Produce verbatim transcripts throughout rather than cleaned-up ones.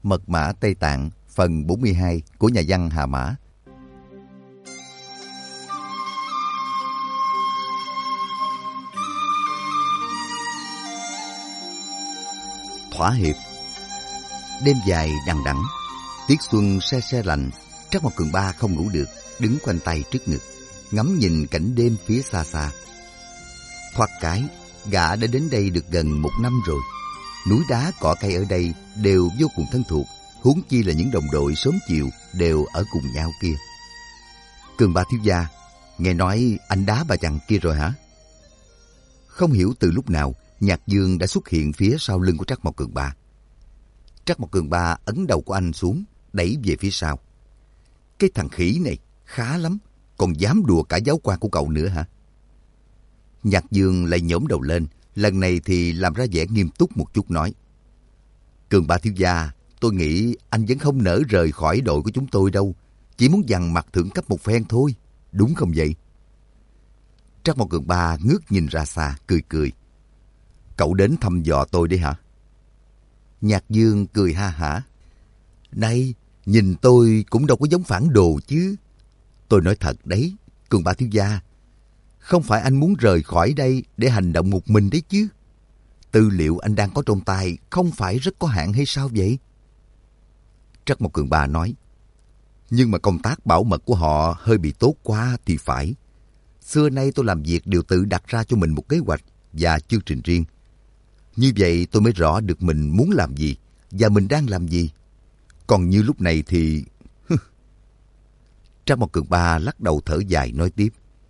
Mật mã Tây Tạng phần bốn mươi hai của nhà văn Hà Mã. Thỏa hiệp. Đêm dài đằng đẵng, tiết xuân se se lạnh, Trắc Mộc Cường Ba không ngủ được, đứng khoanh tay trước ngực, ngắm nhìn cảnh đêm phía xa xa. Thoát cái, gã đã đến đây được gần một năm rồi. Núi đá cỏ cây ở đây đều vô cùng thân thuộc, huống chi là những đồng đội sớm chiều đều ở cùng nhau kia. Cường Ba thiếu gia, nghe nói anh đá bà chằn kia rồi hả? Không hiểu từ lúc nào, Nhạc Dương đã xuất hiện phía sau lưng của Trắc Mộc Cường Ba. Trắc Mộc Cường Ba ấn đầu của anh xuống, đẩy về phía sau. Cái thằng khỉ này khá lắm, còn dám đùa cả giáo quan của cậu nữa hả? Nhạc Dương lại nhổm đầu lên, lần này thì làm ra vẻ nghiêm túc một chút nói. Cường Ba thiếu gia, tôi nghĩ anh vẫn không nỡ rời khỏi đội của chúng tôi đâu, chỉ muốn dằn mặt thượng cấp một phen thôi, đúng không vậy? Trắc Mộc Cường Ba ngước nhìn ra xa, cười cười. Cậu đến thăm dò tôi đấy hả? Nhạc Dương cười ha hả. Này, nhìn tôi cũng đâu có giống phản đồ chứ. Tôi nói thật đấy, Cường Ba thiếu gia, không phải anh muốn rời khỏi đây để hành động một mình đấy chứ. Tư liệu anh đang có trong tay không phải rất có hạn hay sao vậy? Trắc Mộc Cường Ba nói. Nhưng mà công tác bảo mật của họ hơi bị tốt quá thì phải. Xưa nay tôi làm việc đều tự đặt ra cho mình một kế hoạch và chương trình riêng. Như vậy tôi mới rõ được mình muốn làm gì và mình đang làm gì. Còn như lúc này thì... Trắc Mộc Cường Ba lắc đầu thở dài nói tiếp.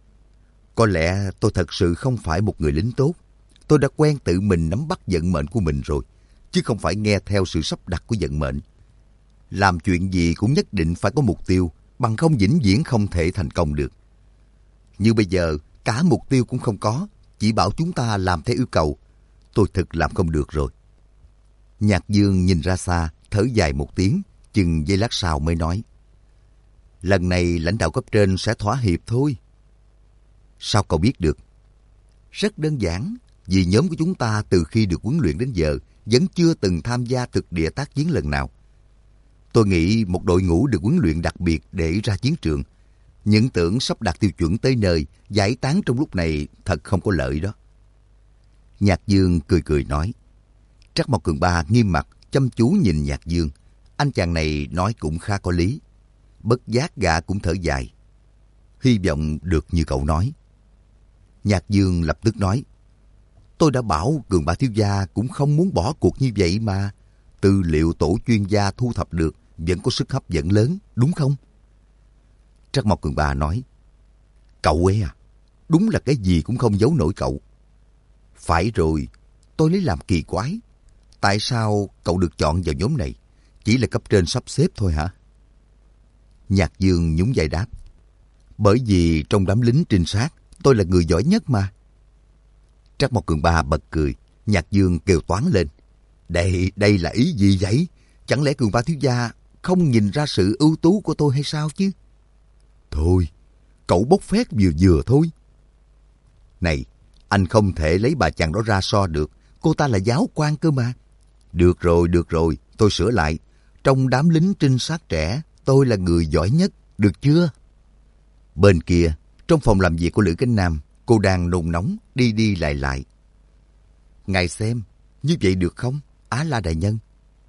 Có lẽ tôi thật sự không phải một người lính tốt. Tôi đã quen tự mình nắm bắt vận mệnh của mình rồi, chứ không phải nghe theo sự sắp đặt của vận mệnh. Làm chuyện gì cũng nhất định phải có mục tiêu, bằng không vĩnh viễn không thể thành công được. Như bây giờ, cả mục tiêu cũng không có, chỉ bảo chúng ta làm theo yêu cầu. Tôi thực làm không được rồi. Nhạc Dương nhìn ra xa, thở dài một tiếng, chừng giây lát sau mới nói. Lần này lãnh đạo cấp trên sẽ thỏa hiệp thôi. Sao cậu biết được? Rất đơn giản, vì nhóm của chúng ta từ khi được huấn luyện đến giờ vẫn chưa từng tham gia thực địa tác chiến lần nào. Tôi nghĩ một đội ngũ được huấn luyện đặc biệt để ra chiến trường, những tưởng sắp đạt tiêu chuẩn tới nơi, giải tán trong lúc này thật không có lợi đó. Nhạc Dương cười cười nói. Trắc Mộc Cường Ba nghiêm mặt, chăm chú nhìn Nhạc Dương. Anh chàng này nói cũng khá có lý. Bất giác gã cũng thở dài. Hy vọng được như cậu nói. Nhạc Dương lập tức nói. Tôi đã bảo Cường Ba thiếu gia cũng không muốn bỏ cuộc như vậy mà. Tư liệu tổ chuyên gia thu thập được vẫn có sức hấp dẫn lớn, đúng không? Trắc Mộc Cường Ba nói. Cậu ấy à, đúng là cái gì cũng không giấu nổi cậu. Phải rồi, tôi lấy làm kỳ quái. Tại sao cậu được chọn vào nhóm này? Chỉ là cấp trên sắp xếp thôi hả? Nhạc Dương nhún vai đáp. Bởi vì trong đám lính trinh sát, tôi là người giỏi nhất mà. Trắc Mộc Cường Ba bật cười. Nhạc Dương kêu toáng lên. Đây, đây là ý gì vậy? Chẳng lẽ Cường Ba thiếu gia không nhìn ra sự ưu tú của tôi hay sao chứ? Thôi, cậu bốc phét vừa vừa thôi. Này, anh không thể lấy bà chàng đó ra so được. Cô ta là giáo quan cơ mà. Được rồi, được rồi, tôi sửa lại. Trong đám lính trinh sát trẻ, tôi là người giỏi nhất, được chưa? Bên kia, trong phòng làm việc của Lữ Cánh Nam, cô đang nôn nóng, đi đi lại lại. Ngài xem, như vậy được không, Á La đại nhân?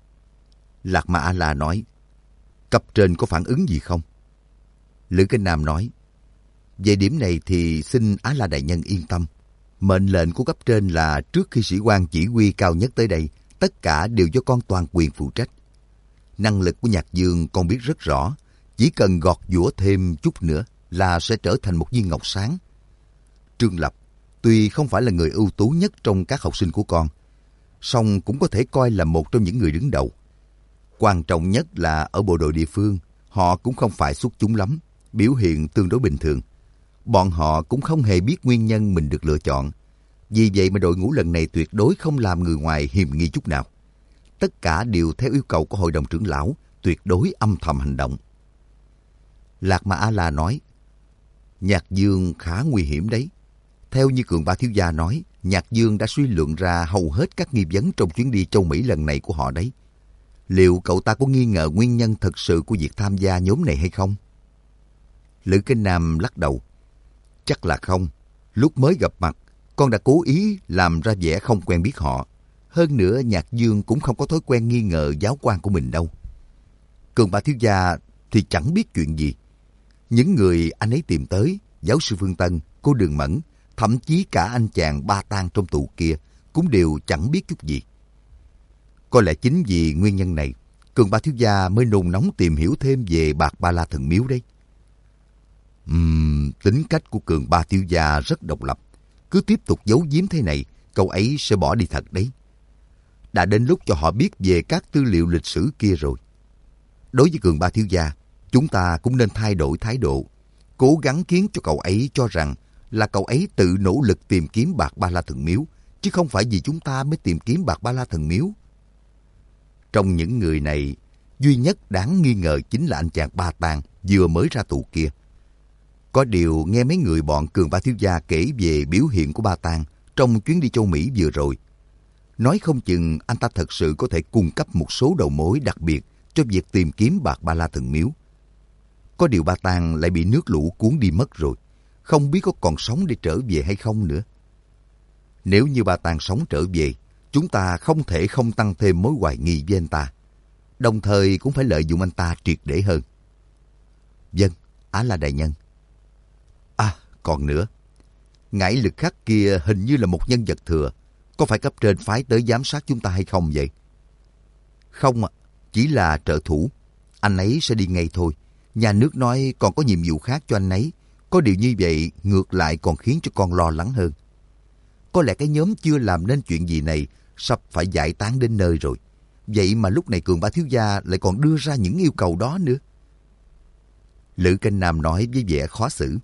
Lạc Ma A-la nói. Cấp trên có phản ứng gì không? Lữ Cánh Nam nói. Về điểm này thì xin Á La đại nhân yên tâm. Mệnh lệnh của cấp trên là trước khi sĩ quan chỉ huy cao nhất tới đây, tất cả đều do con toàn quyền phụ trách. Năng lực của Nhạc Dương con biết rất rõ, chỉ cần gọt giũa thêm chút nữa là sẽ trở thành một viên ngọc sáng. Trương Lập, tuy không phải là người ưu tú nhất trong các học sinh của con, song cũng có thể coi là một trong những người đứng đầu. Quan trọng nhất là ở bộ đội địa phương, họ cũng không phải xuất chúng lắm, biểu hiện tương đối bình thường. Bọn họ cũng không hề biết nguyên nhân mình được lựa chọn. Vì vậy mà đội ngũ lần này tuyệt đối không làm người ngoài hiềm nghi chút nào. Tất cả đều theo yêu cầu của hội đồng trưởng lão, tuyệt đối âm thầm hành động. Lạc Ma A-la nói, Nhạc Dương khá nguy hiểm đấy. Theo như Cường Ba thiếu gia nói, Nhạc Dương đã suy luận ra hầu hết các nghi vấn trong chuyến đi châu Mỹ lần này của họ đấy. liệu cậu ta có nghi ngờ nguyên nhân thật sự của việc tham gia nhóm này hay không? Lữ Kinh Nam lắc đầu. Chắc là không. Lúc mới gặp mặt, con đã cố ý làm ra vẻ không quen biết họ. Hơn nữa, Nhạc Dương cũng không có thói quen nghi ngờ giáo quan của mình đâu. Cường Ba thiếu gia thì chẳng biết chuyện gì. Những người anh ấy tìm tới, giáo sư Phương Tân, cô Đường Mẫn, thậm chí cả anh chàng Ba Tang trong tù kia cũng đều chẳng biết chút gì. Có lẽ chính vì nguyên nhân này, Cường Ba thiếu gia mới nôn nóng tìm hiểu thêm về Bạc Ba La Thần Miếu đấy. Uhm, tính cách của Cường Ba thiếu gia rất độc lập. Cứ tiếp tục giấu giếm thế này, cậu ấy sẽ bỏ đi thật đấy. Đã đến lúc cho họ biết về các tư liệu lịch sử kia rồi. Đối với Cường Ba thiếu gia, chúng ta cũng nên thay đổi thái độ, cố gắng khiến cho cậu ấy cho rằng là cậu ấy tự nỗ lực tìm kiếm Bạc Ba La Thần Miếu, chứ không phải vì chúng ta mới tìm kiếm Bạc Ba La Thần Miếu. Trong những người này, duy nhất đáng nghi ngờ chính là anh chàng Ba Tang vừa mới ra tù kia. Có điều nghe mấy người bọn Cường Ba thiếu gia kể về biểu hiện của Ba Tang trong chuyến đi châu Mỹ vừa rồi. Nói không chừng anh ta thật sự có thể cung cấp một số đầu mối đặc biệt cho việc tìm kiếm Bạc Ba La Thần Miếu. Có điều Ba Tang lại bị nước lũ cuốn đi mất rồi, không biết có còn sống để trở về hay không nữa. Nếu như Ba Tang sống trở về, chúng ta không thể không tăng thêm mối hoài nghi với anh ta, đồng thời cũng phải lợi dụng anh ta triệt để hơn. Vâng, Á La đại nhân. À, còn nữa, ngải Lực Khắc kia hình như là một nhân vật thừa, có phải cấp trên phái tới giám sát chúng ta hay không vậy? Không ạ, chỉ là trợ thủ. Anh ấy sẽ đi ngay thôi. Nhà nước nói còn có nhiệm vụ khác cho anh ấy. Có điều như vậy ngược lại còn khiến cho con lo lắng hơn. Có lẽ cái nhóm chưa làm nên chuyện gì này sắp phải giải tán đến nơi rồi. Vậy mà lúc này Cường Ba thiếu gia lại còn đưa ra những yêu cầu đó nữa. Lữ Kinh Nam nói với vẻ khó xử.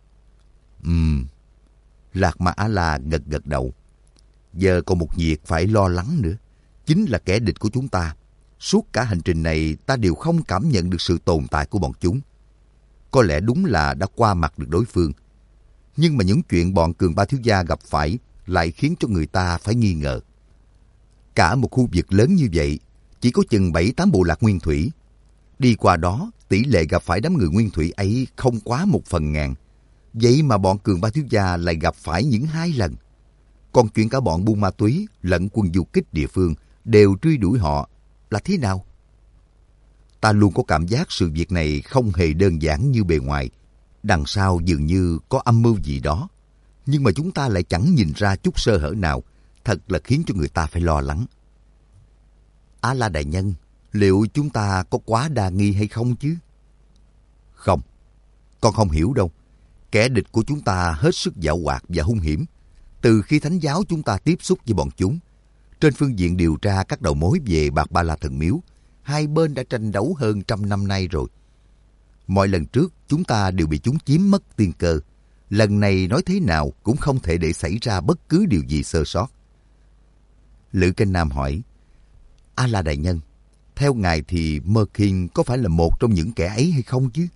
Ừm. Lạc Ma A-la gật gật đầu. Giờ còn một việc phải lo lắng nữa, chính là kẻ địch của chúng ta. Suốt cả hành trình này ta đều không cảm nhận được sự tồn tại của bọn chúng. Có lẽ đúng là đã qua mặt được đối phương. Nhưng mà những chuyện bọn Cường Ba thiếu gia gặp phải lại khiến cho người ta phải nghi ngờ. Cả một khu vực lớn như vậy, chỉ có chừng bảy tám bộ lạc nguyên thủy. Đi qua đó, tỷ lệ gặp phải đám người nguyên thủy ấy không quá một phần ngàn. Vậy mà bọn Cường Ba thiếu gia lại gặp phải những hai lần. Còn chuyện cả bọn buôn ma túy lẫn quân du kích địa phương đều truy đuổi họ là thế nào? Ta luôn có cảm giác sự việc này không hề đơn giản như bề ngoài. Đằng sau dường như có âm mưu gì đó. Nhưng mà chúng ta lại chẳng nhìn ra chút sơ hở nào. Thật là khiến cho người ta phải lo lắng. Á La đại nhân, liệu chúng ta có quá đa nghi hay không chứ? Không, con không hiểu đâu. Kẻ địch của chúng ta hết sức giảo hoạt và hung hiểm. Từ khi Thánh giáo chúng ta tiếp xúc với bọn chúng, trên phương diện điều tra các đầu mối về Bạc Ba La Thần Miếu, hai bên đã tranh đấu hơn trăm năm nay rồi. Mọi lần trước chúng ta đều bị chúng chiếm mất tiên cơ. Lần này nói thế nào cũng không thể để xảy ra bất cứ điều gì sơ sót. Lữ Kinh Nam hỏi, A La đại nhân, theo ngài thì Mơ Khiên có phải là một trong những kẻ ấy hay không chứ?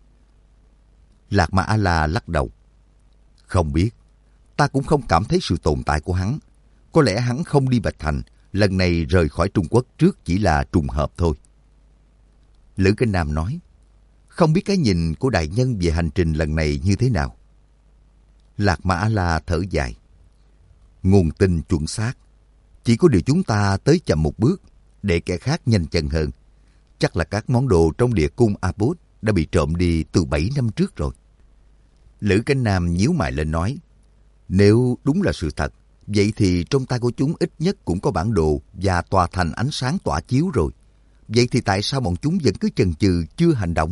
Lạc Ma A-la lắc đầu. Không biết, ta cũng không cảm thấy sự tồn tại của hắn. Có lẽ hắn không đi Bạch Thành, lần này rời khỏi Trung Quốc trước chỉ là trùng hợp thôi. Lữ Kinh Nam nói, không biết cái nhìn của đại nhân về hành trình lần này như thế nào? Lạc Ma A-la thở dài. Nguồn tin chuẩn xác. Chỉ có điều chúng ta tới chậm một bước, để kẻ khác nhanh chân hơn. Chắc là các món đồ trong địa cung Aput đã bị trộm đi từ bảy năm trước rồi. Lữ Kinh Nam nhíu mày lên nói, nếu đúng là sự thật, vậy thì trong tay của chúng ít nhất cũng có bản đồ và tòa thành ánh sáng tỏa chiếu rồi. Vậy thì tại sao bọn chúng vẫn cứ chần chừ chưa hành động?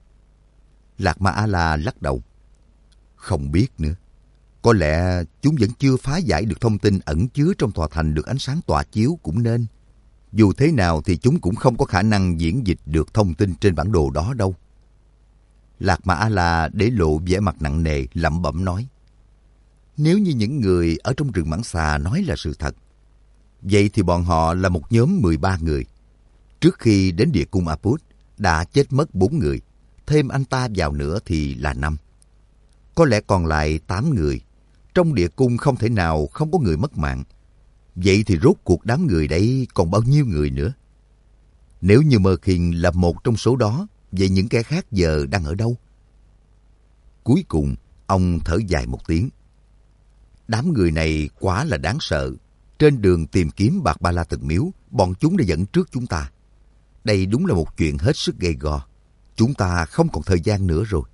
Lạc Ma A-la lắc đầu. Không biết nữa. Có lẽ chúng vẫn chưa phá giải được thông tin ẩn chứa trong tòa thành được ánh sáng tỏa chiếu cũng nên. Dù thế nào thì chúng cũng không có khả năng diễn dịch được thông tin trên bản đồ đó đâu. Lạc Ma A-la để lộ vẻ mặt nặng nề lẩm bẩm nói, nếu như những người ở trong rừng Mãng Xà nói là sự thật, vậy thì bọn họ là một nhóm mười ba người. Trước khi đến địa cung Aput đã chết mất bốn người, thêm anh ta vào nữa thì là năm. Có lẽ còn lại tám người. Trong địa cung không thể nào không có người mất mạng. Vậy thì rốt cuộc đám người đấy còn bao nhiêu người nữa? Nếu như Mơ Khiên là một trong số đó, vậy những kẻ khác giờ đang ở đâu? Cuối cùng, ông thở dài một tiếng. Đám người này quá là đáng sợ. Trên đường tìm kiếm bạc ba la thần miếu, bọn chúng đã dẫn trước chúng ta. Đây đúng là một chuyện hết sức gay go. Chúng ta không còn thời gian nữa rồi.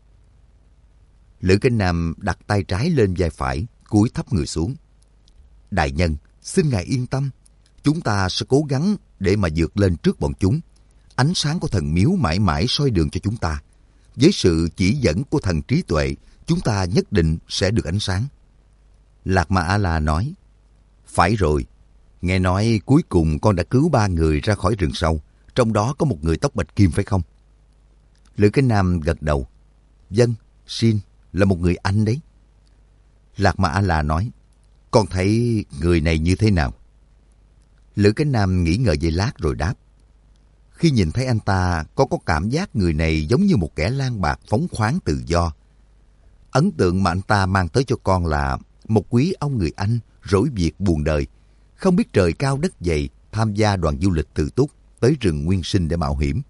Lữ Kinh Nam đặt tay trái lên vai phải, cúi thấp người xuống. Đại nhân, xin ngài yên tâm. Chúng ta sẽ cố gắng để mà vượt lên trước bọn chúng. Ánh sáng của thần miếu mãi mãi soi đường cho chúng ta. Với sự chỉ dẫn của thần trí tuệ, chúng ta nhất định sẽ được ánh sáng. Lạc Ma A-la nói, phải rồi. Nghe nói cuối cùng con đã cứu ba người ra khỏi rừng sâu. Trong đó có một người tóc bạch kim phải không? Lữ Cái Nam gật đầu. Vâng, Xin là một người Anh đấy. Lạc Ma A-la nói, con thấy người này như thế nào? Lữ Cái Nam nghĩ ngợi giây lát rồi đáp. Khi nhìn thấy anh ta, con có cảm giác người này giống như một kẻ lang bạc phóng khoáng tự do. Ấn tượng mà anh ta mang tới cho con là một quý ông người Anh rỗi việc buồn đời, không biết trời cao đất dày, tham gia đoàn du lịch tự túc tới rừng nguyên sinh để mạo hiểm.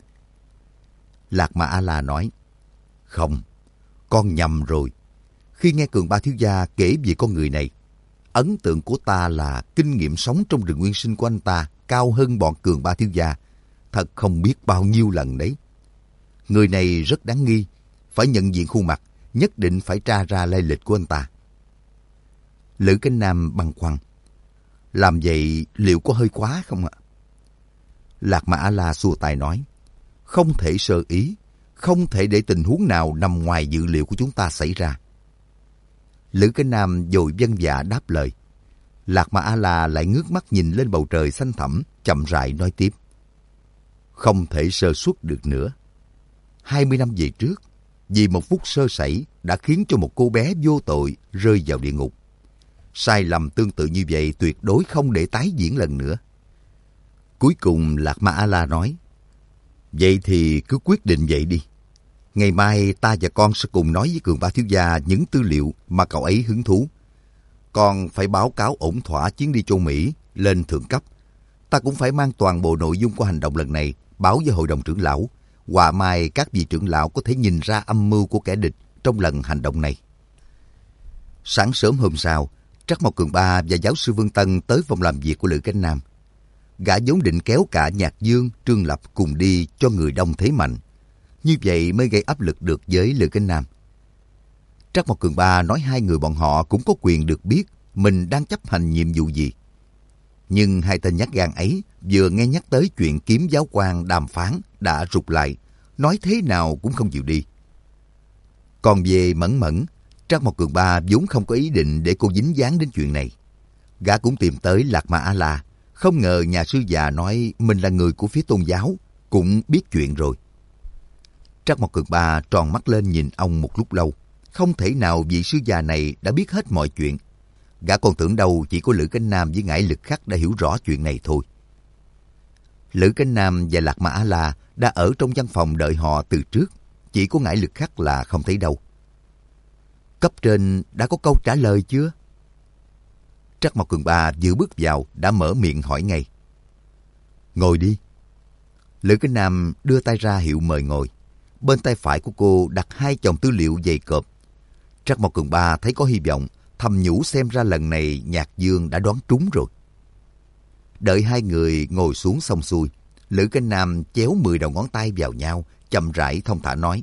Lạc Ma A-la nói, không, con nhầm rồi. Khi nghe Cường Ba thiếu gia kể về con người này, ấn tượng của ta là kinh nghiệm sống trong rừng nguyên sinh của anh ta cao hơn bọn Cường Ba thiếu gia, thật không biết bao nhiêu lần đấy. Người này rất đáng nghi, phải nhận diện khuôn mặt, nhất định phải tra ra lai lịch của anh ta. Lữ Cái Nam băn khoăn, làm vậy liệu có hơi quá không ạ? Lạc Ma A-la xua tay nói, không thể sơ ý, không thể để tình huống nào nằm ngoài dự liệu của chúng ta xảy ra. Lữ Cái Nam vội vâng dạ đáp lời. Lạc Ma A-la lại ngước mắt nhìn lên bầu trời xanh thẳm, chậm rãi nói tiếp. Không thể sơ suất được nữa. Hai mươi năm về trước, vì một phút sơ sẩy đã khiến cho một cô bé vô tội rơi vào địa ngục. Sai lầm tương tự như vậy tuyệt đối không để tái diễn lần nữa. Cuối cùng Lạc Ma A-la nói, vậy thì cứ quyết định vậy đi. Ngày mai ta và con sẽ cùng nói với Cường Ba thiếu gia những tư liệu mà cậu ấy hứng thú. Con phải báo cáo ổn thỏa chuyến đi châu Mỹ lên thượng cấp. Ta cũng phải mang toàn bộ nội dung của hành động lần này báo với hội đồng trưởng lão. Họa mai các vị trưởng lão có thể nhìn ra âm mưu của kẻ địch trong lần hành động này. Sáng sớm hôm sau, Trắc Mộc Cường Ba và giáo sư Vương Tân tới phòng làm việc của Lữ Cánh Nam. Gã vốn định kéo cả Nhạc Dương, Trương Lập cùng đi cho người đông thế mạnh. Như vậy mới gây áp lực được với Lữ Cánh Nam. Trắc Mộc Cường Ba nói hai người bọn họ cũng có quyền được biết mình đang chấp hành nhiệm vụ gì. Nhưng hai tên nhát gan ấy vừa nghe nhắc tới chuyện kiếm giáo quan đàm phán đã rụt lại, nói thế nào cũng không chịu đi. Còn về Mẫn Mẫn, Trắc Mộc Cường Ba vốn không có ý định để cô dính dáng đến chuyện này. Gã cũng tìm tới Lạc Ma A-la, không ngờ nhà sư già nói mình là người của phía tôn giáo, cũng biết chuyện rồi. Trắc Mộc Cường Ba tròn mắt lên nhìn ông một lúc lâu, không thể nào vị sư già này đã biết hết mọi chuyện. Gã còn tưởng đâu chỉ có Lữ Cánh Nam với Ngải Lực Khắc đã hiểu rõ chuyện này thôi. Lữ Cánh Nam và Lạc Ma A-la đã ở trong văn phòng đợi họ từ trước, chỉ có Ngải Lực Khắc là không thấy đâu. Cấp trên đã có câu trả lời chưa? Trắc Mộc Cường Ba vừa bước vào đã mở miệng hỏi ngay. Ngồi đi. Lữ Cánh Nam đưa tay ra hiệu mời ngồi. Bên tay phải của cô đặt hai chồng tư liệu dày cộp. Trắc Mộc Cường Ba thấy có hy vọng, thầm nhủ xem ra lần này Nhạc Dương đã đoán trúng rồi. Đợi hai người ngồi xuống xong xuôi, Lữ Cánh Nam chéo mười đầu ngón tay vào nhau, chậm rãi thong thả nói.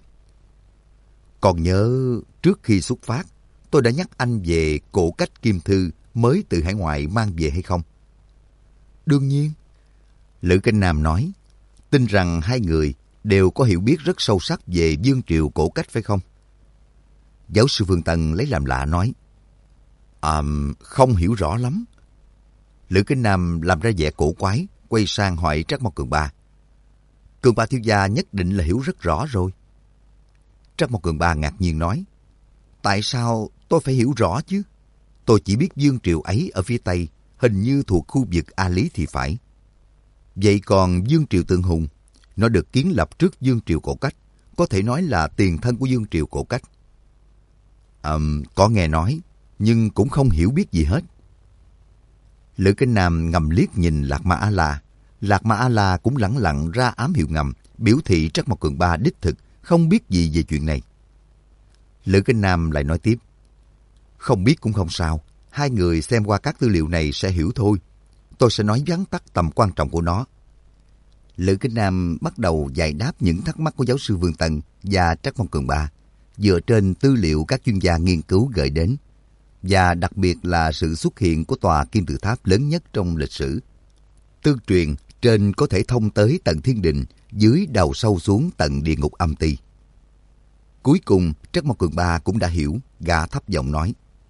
Còn nhớ trước khi xuất phát, tôi đã nhắc anh về cổ cách kim thư mới từ hải ngoại mang về hay không? Đương nhiên. Lữ Cánh Nam nói, tin rằng hai người đều có hiểu biết rất sâu sắc về vương triều cổ cách phải không? Giáo sư Vương Tân lấy làm lạ nói, À, không hiểu rõ lắm. Lữ Cánh Nam làm ra vẻ cổ quái, quay sang hỏi Trắc Mộc Cường Ba. Cường Ba thiếu gia nhất định là hiểu rất rõ rồi. Trắc Mộc Cường Ba ngạc nhiên nói, tại sao tôi phải hiểu rõ chứ? Tôi chỉ biết vương triều ấy ở phía Tây, hình như thuộc khu vực A Lý thì phải. Vậy còn vương triều Tượng Hùng, nó được kiến lập trước vương triều cổ cách, có thể nói là tiền thân của vương triều cổ cách. À, có nghe nói, nhưng cũng không hiểu biết gì hết. Lữ Cánh Nam ngầm liếc nhìn Lạc Ma A-la, Lạc Ma A-la cũng lẳng lặng ra ám hiệu ngầm, biểu thị Trắc Mộc Cường Ba đích thực không biết gì về chuyện này. Lữ Kinh Nam lại nói tiếp, không biết cũng không sao, hai người xem qua các tư liệu này sẽ hiểu thôi. Tôi sẽ nói vắn tắt tầm quan trọng của nó. Lữ Kinh Nam bắt đầu giải đáp những thắc mắc của giáo sư Vương Tân và Trắc Mộc Cường Ba, dựa trên tư liệu các chuyên gia nghiên cứu gửi đến, và đặc biệt là sự xuất hiện của tòa kim tự tháp lớn nhất trong lịch sử. Tương truyền trên có thể thông tới tận thiên đình, dưới đào sâu xuống tận địa ngục âm ti. Cuối cùng Trắc Mộc Cường Ba cũng đã hiểu, gã thấp giọng nói,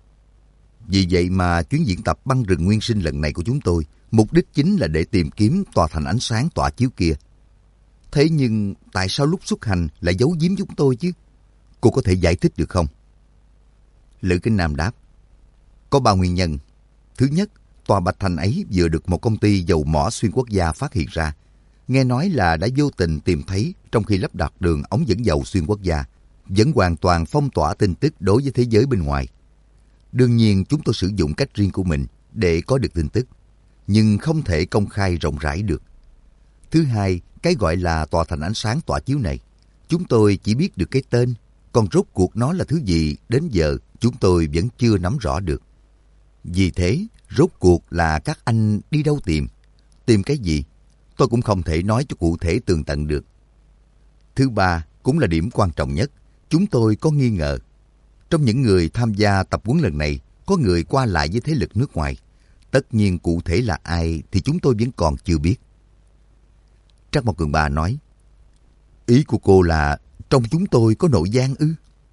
vì vậy mà chuyến diễn tập băng rừng nguyên sinh lần này của chúng tôi, mục đích chính là để tìm kiếm tòa thành ánh sáng tỏa chiếu kia. Thế nhưng tại sao lúc xuất hành lại giấu giếm chúng tôi chứ? Cô có thể giải thích được không? Lữ Kinh Nam đáp, có ba nguyên nhân. Thứ nhất, tòa Bạch Thành ấy vừa được một công ty dầu mỏ xuyên quốc gia phát hiện ra. Nghe nói là đã vô tình tìm thấy trong khi lắp đặt đường ống dẫn dầu xuyên quốc gia, vẫn hoàn toàn phong tỏa tin tức đối với thế giới bên ngoài. Đương nhiên chúng tôi sử dụng cách riêng của mình để có được tin tức, nhưng không thể công khai rộng rãi được. Thứ hai, cái gọi là tòa thành ánh sáng tỏa chiếu này, chúng tôi chỉ biết được cái tên, còn rốt cuộc nó là thứ gì đến giờ chúng tôi vẫn chưa nắm rõ được. Vì thế, rốt cuộc là các anh đi đâu tìm? Tìm cái gì? Tôi cũng không thể nói cho cụ thể tường tận được. Thứ ba, cũng là điểm quan trọng nhất, chúng tôi có nghi ngờ. Trong những người tham gia tập huấn lần này, có người qua lại với thế lực nước ngoài. Tất nhiên cụ thể là ai thì chúng tôi vẫn còn chưa biết. Trắc Mộc Cường Ba nói, ý của cô là trong chúng tôi có nội gian ư?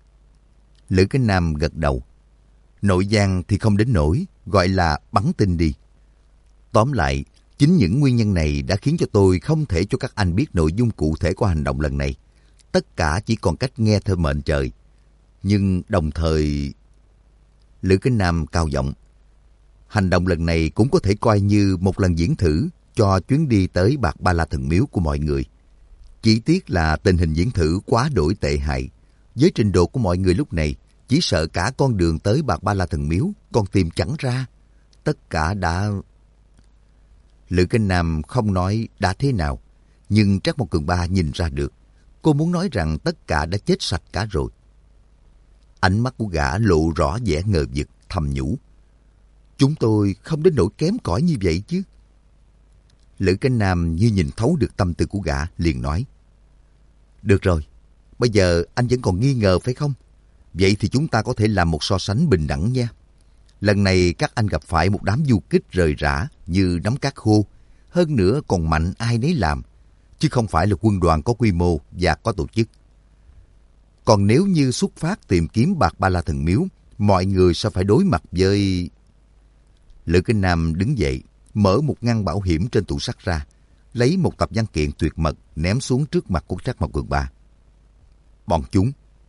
Lữ Kinh Nam gật đầu. Nội gian thì không đến nỗi, gọi là bắn tin đi. Tóm lại, chính những nguyên nhân này đã khiến cho tôi không thể cho các anh biết nội dung cụ thể của hành động lần này. Tất cả chỉ còn cách nghe theo mệnh trời. Nhưng đồng thời... Lữ Kinh Nam cao giọng, hành động lần này cũng có thể coi như một lần diễn thử cho chuyến đi tới Bạc Ba La Thần Miếu của mọi người. Chỉ tiếc là tình hình diễn thử quá đổi tệ hại. Với trình độ của mọi người lúc này, chỉ sợ cả con đường tới Bạc Ba La Thần Miếu còn tìm chẳng ra. Tất cả đã... Lữ Kinh Nam không nói đã thế nào, nhưng Trắc Mộc Cường Ba nhìn ra được. Cô muốn nói rằng tất cả đã chết sạch cả rồi. Ánh mắt của gã lộ rõ vẻ ngờ vực, thầm nhủ, chúng tôi không đến nỗi kém cỏi như vậy chứ. Lữ Kinh Nam như nhìn thấu được tâm tư của gã, liền nói, được rồi, bây giờ anh vẫn còn nghi ngờ phải không? Vậy thì chúng ta có thể làm một so sánh bình đẳng nha. Lần này các anh gặp phải một đám du kích rời rã như nắm cát khô, hơn nữa còn mạnh ai nấy làm, chứ không phải là quân đoàn có quy mô và có tổ chức. Còn nếu như xuất phát tìm kiếm Bạc Ba La Thần Miếu, mọi người sẽ phải đối mặt với... Lữ Kinh Nam đứng dậy, mở một ngăn bảo hiểm trên tủ sắt ra, lấy một tập văn kiện tuyệt mật ném xuống trước mặt của Trắc Mộc Cường Ba. Bọn chúng.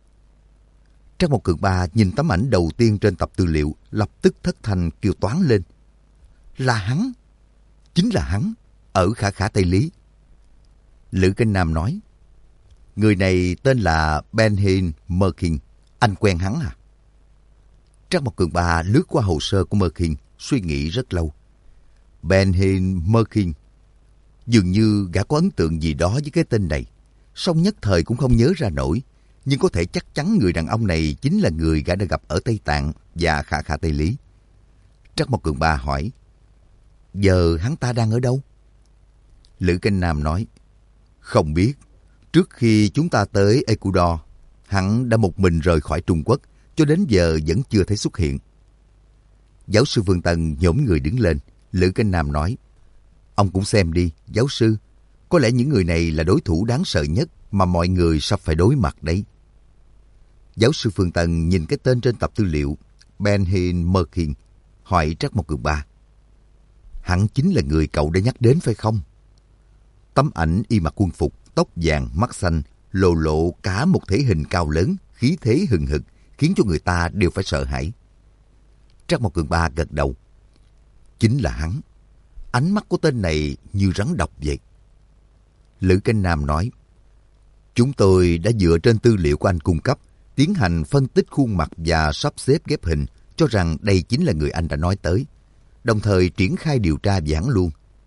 Trắc Mộc Cường Ba nhìn tấm ảnh đầu tiên trên tập tư liệu, lập tức thất thanh kêu toáng lên. Là hắn! Chính là hắn, ở Khả Khả Tây Lý. Lữ Kinh Nam nói, người này tên là Benhin Merkin, anh quen hắn à? Trắc Mộc Cường Ba lướt qua hồ sơ của Merkin, suy nghĩ rất lâu. Benhin Merkin, dường như gã có ấn tượng gì đó với cái tên này, song nhất thời cũng không nhớ ra nổi, nhưng có thể chắc chắn người đàn ông này chính là người gã đã gặp ở Tây Tạng và Khả Khả Tây Lý. Trắc Mộc Cường Ba hỏi, giờ hắn ta đang ở đâu? Lữ Kinh Nam nói, không biết. Trước khi chúng ta tới Ecuador, hắn đã một mình rời khỏi Trung Quốc, cho đến giờ vẫn chưa thấy xuất hiện. Giáo sư Vương Tân nhổm người đứng lên. Lữ Kinh Nam nói, ông cũng xem đi, giáo sư. Có lẽ những người này là đối thủ đáng sợ nhất mà mọi người sắp phải đối mặt đấy. Giáo sư Vương Tân nhìn cái tên trên tập tư liệu, Benhin Merkin, hỏi Trắc Mộc Cường Ba, hắn chính là người cậu đã nhắc đến phải không? Tấm ảnh y mặc quân phục, tóc vàng, mắt xanh, lộ lộ cả một thể hình cao lớn, khí thế hừng hực, khiến cho người ta đều phải sợ hãi. Trắc Mộc Cường Ba gật đầu. Chính là hắn. Ánh mắt của tên này như rắn độc vậy. Lữ Kinh Nam nói, chúng tôi đã dựa trên tư liệu của anh cung cấp, tiến hành phân tích khuôn mặt và sắp xếp ghép hình, cho rằng đây chính là người anh đã nói tới, đồng thời triển khai điều tra về hắn luôn.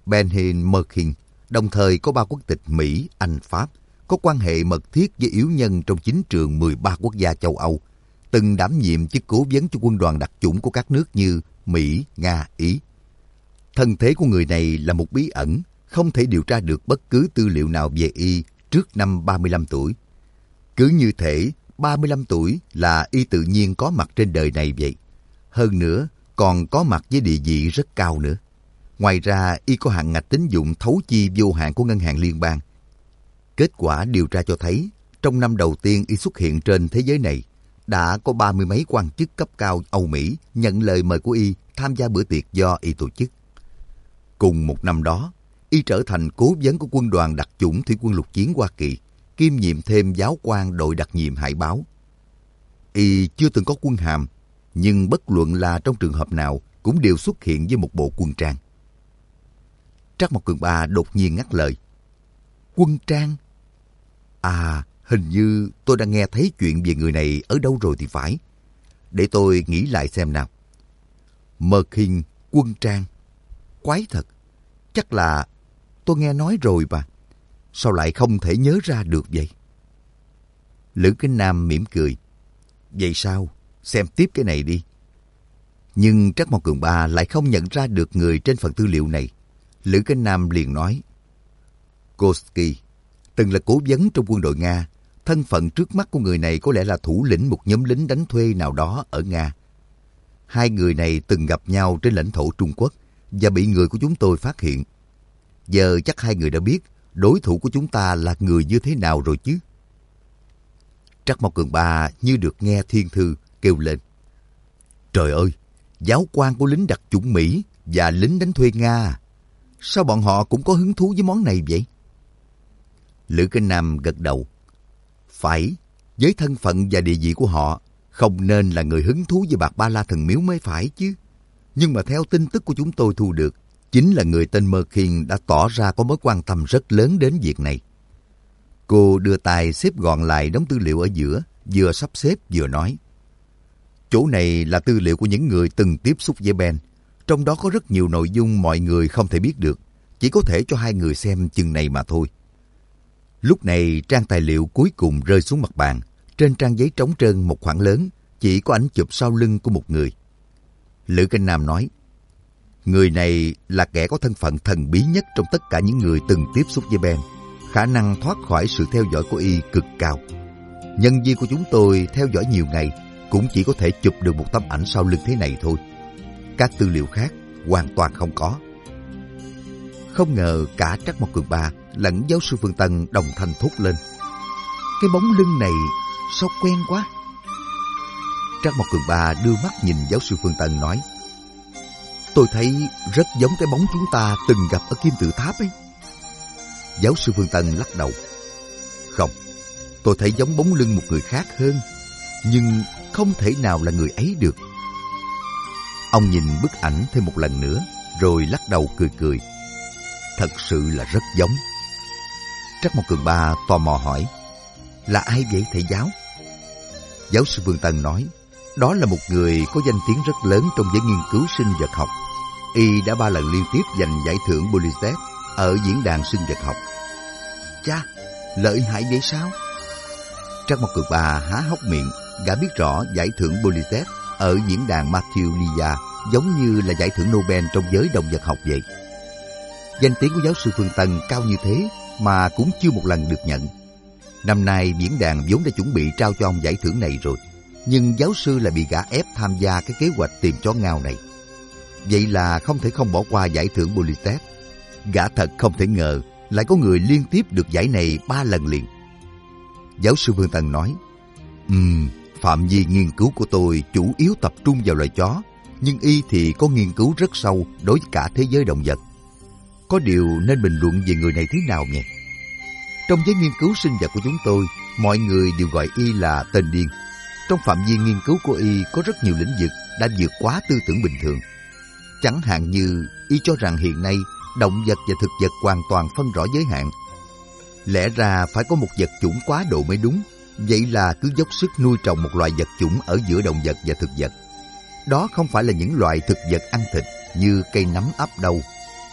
Benjamin Merkin, đồng thời có ba quốc tịch Mỹ, Anh, Pháp, có quan hệ mật thiết với yếu nhân trong chính trường mười ba quốc gia châu Âu, từng đảm nhiệm chức cố vấn cho quân đoàn đặc chủng của các nước như Mỹ, Nga, Ý. Thân thế của người này là một bí ẩn, không thể điều tra được bất cứ tư liệu nào về y trước năm ba mươi lăm tuổi. Cứ như thể ba mươi lăm tuổi là y tự nhiên có mặt trên đời này vậy. Hơn nữa, còn có mặt với địa vị rất cao nữa. Ngoài ra, y có hạn ngạch tín dụng thấu chi vô hạn của Ngân hàng Liên bang. Kết quả điều tra cho thấy, trong năm đầu tiên y xuất hiện trên thế giới này, đã có ba mươi mấy quan chức cấp cao Âu Mỹ nhận lời mời của y tham gia bữa tiệc do y tổ chức. Cùng một năm đó, y trở thành cố vấn của quân đoàn đặc chủng thủy quân lục chiến Hoa Kỳ, kiêm nhiệm thêm giáo quan đội đặc nhiệm hải báo. Y chưa từng có quân hàm, nhưng bất luận là trong trường hợp nào cũng đều xuất hiện với một bộ quân trang. Trác Mộc Cường Ba đột nhiên ngắt lời. Quân trang? À, hình như tôi đã nghe thấy chuyện về người này ở đâu rồi thì phải. Để tôi nghĩ lại xem nào. Merkin, quân trang. Quái thật. Chắc là tôi nghe nói rồi mà. Sao lại không thể nhớ ra được vậy? Lữ Kinh Nam mỉm cười. Vậy sao? Xem tiếp cái này đi. Nhưng Trác Mộc Cường Ba lại không nhận ra được người trên phần tư liệu này. Lữ Kinh Nam liền nói. Koski, từng là cố vấn trong quân đội Nga. Thân phận trước mắt của người này có lẽ là thủ lĩnh một nhóm lính đánh thuê nào đó ở Nga. Hai người này từng gặp nhau trên lãnh thổ Trung Quốc và bị người của chúng tôi phát hiện. Giờ chắc hai người đã biết đối thủ của chúng ta là người như thế nào rồi chứ? Trác Mộc Cường Ba như được nghe thiên thư kêu lên. Trời ơi, giáo quan của lính đặc chủng Mỹ và lính đánh thuê Nga. Sao bọn họ cũng có hứng thú với món này vậy? Lữ Kinh Nam gật đầu. Phải, với thân phận và địa vị của họ, không nên là người hứng thú với bạc ba la thần miếu mới phải chứ. Nhưng mà theo tin tức của chúng tôi thu được, chính là người tên Merkin đã tỏ ra có mối quan tâm rất lớn đến việc này. Cô đưa tay xếp gọn lại đống tư liệu ở giữa, vừa sắp xếp vừa nói. Chỗ này là tư liệu của những người từng tiếp xúc với Ben. Trong đó có rất nhiều nội dung mọi người không thể biết được, chỉ có thể cho hai người xem chừng này mà thôi. Lúc này trang tài liệu cuối cùng rơi xuống mặt bàn. Trên trang giấy trống trơn một khoảng lớn, chỉ có ảnh chụp sau lưng của một người. Lữ Kinh Nam nói, người này là kẻ có thân phận thần bí nhất trong tất cả những người từng tiếp xúc với Ben. Khả năng thoát khỏi sự theo dõi của y cực cao. Nhân viên của chúng tôi theo dõi nhiều ngày cũng chỉ có thể chụp được một tấm ảnh sau lưng thế này thôi. Các tư liệu khác hoàn toàn không có. Không ngờ cả Trác Mộc Cường Ba lẫn giáo sư Phương Tân đồng thanh thốt lên. Cái bóng lưng này sao quen quá. Trác Mộc Cường Ba đưa mắt nhìn giáo sư Phương Tân nói, tôi thấy rất giống cái bóng chúng ta từng gặp ở Kim Tự Tháp ấy. Giáo sư Phương Tân lắc đầu. Không, tôi thấy giống bóng lưng một người khác hơn, nhưng không thể nào là người ấy được. Ông nhìn bức ảnh thêm một lần nữa, rồi lắc đầu cười cười. Thật sự là rất giống. Trác Mộc Cường Ba tò mò hỏi, là ai vậy thầy giáo? Giáo sư Phương Tân nói, đó là một người có danh tiếng rất lớn trong giới nghiên cứu sinh vật học. Y đã ba lần liên tiếp giành giải thưởng Pulitzer ở diễn đàn sinh vật học. Chà, lợi hại vậy sao? Trác Mộc Cường Ba há hốc miệng, gã biết rõ giải thưởng Pulitzer ở diễn đàn Matthew Lia giống như là giải thưởng Nobel trong giới động vật học vậy. Danh tiếng của giáo sư Phương Tân cao như thế mà cũng chưa một lần được nhận. Năm nay diễn đàn vốn đã chuẩn bị trao cho ông giải thưởng này rồi, nhưng giáo sư lại bị gã ép tham gia cái kế hoạch tìm chó ngao này. Vậy là không thể không bỏ qua giải thưởng Pulitzer. Gã thật không thể ngờ lại có người liên tiếp được giải này ba lần liền. Giáo sư Phương Tân nói, Ừm, phạm vi nghiên cứu của tôi chủ yếu tập trung vào loài chó, nhưng y thì có nghiên cứu rất sâu đối với cả thế giới động vật. Có điều nên bình luận về người này thế nào nhỉ? Trong giới nghiên cứu sinh vật của chúng tôi, mọi người đều gọi y là tên điên. Trong phạm vi nghiên cứu của y có rất nhiều lĩnh vực đã vượt quá tư tưởng bình thường. Chẳng hạn như y cho rằng hiện nay động vật và thực vật hoàn toàn phân rõ giới hạn. Lẽ ra phải có một vật chủng quá độ mới đúng. Vậy là cứ dốc sức nuôi trồng một loài vật chủng ở giữa động vật và thực vật. Đó không phải là những loài thực vật ăn thịt như cây nấm ấp đâu,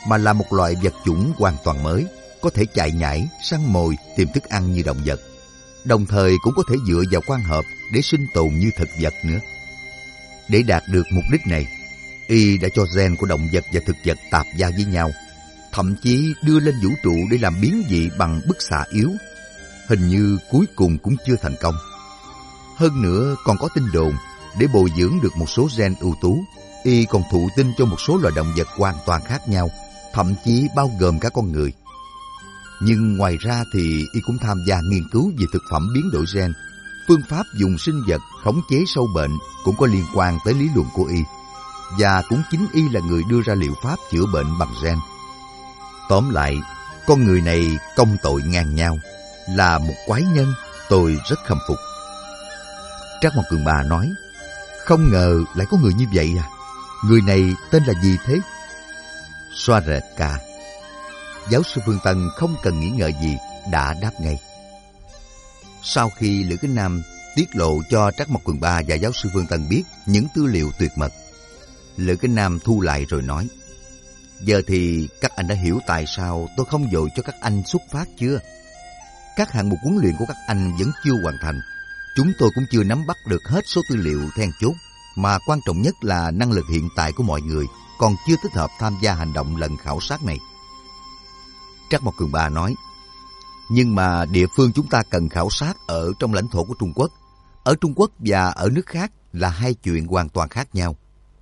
mà là một loại vật chủng hoàn toàn mới, có thể chạy nhảy, săn mồi, tìm thức ăn như động vật. Đồng thời cũng có thể dựa vào quang hợp để sinh tồn như thực vật nữa. Để đạt được mục đích này, y đã cho gen của động vật và thực vật tạp giao với nhau, thậm chí đưa lên vũ trụ để làm biến dị bằng bức xạ yếu. Hình như cuối cùng cũng chưa thành công. Hơn nữa còn có tin đồn, để bồi dưỡng được một số gen ưu tú, y còn thụ tinh cho một số loài động vật hoàn toàn khác nhau, thậm chí bao gồm cả con người. Nhưng ngoài ra thì y cũng tham gia nghiên cứu về thực phẩm biến đổi gen. Phương pháp dùng sinh vật khống chế sâu bệnh cũng có liên quan tới lý luận của y. Và cũng chính y là người đưa ra liệu pháp chữa bệnh bằng gen. Tóm lại, con người này công tội ngang nhau, là một quái nhân, tôi rất khâm phục. Trác Mộc Cường Ba nói, không ngờ lại có người như vậy à? Người này tên là gì thế? Xoa rệt ca. Giáo sư Phương Tân không cần nghĩ ngợi gì, đã đáp ngay. Sau khi Lữ Kính Nam tiết lộ cho Trác Mộc Cường Ba và giáo sư Phương Tân biết những tư liệu tuyệt mật, Lữ Kính Nam thu lại rồi nói, giờ thì các anh đã hiểu tại sao tôi không vội cho các anh xuất phát chưa? Các hạng mục huấn luyện của các anh vẫn chưa hoàn thành. Chúng tôi cũng chưa nắm bắt được hết số tư liệu then chốt, mà quan trọng nhất là năng lực hiện tại của mọi người còn chưa thích hợp tham gia hành động lần khảo sát này. Trác Mộc Cường Ba nói, nhưng mà địa phương chúng ta cần khảo sát ở trong lãnh thổ của Trung Quốc. Ở Trung Quốc và ở nước khác là hai chuyện hoàn toàn khác nhau.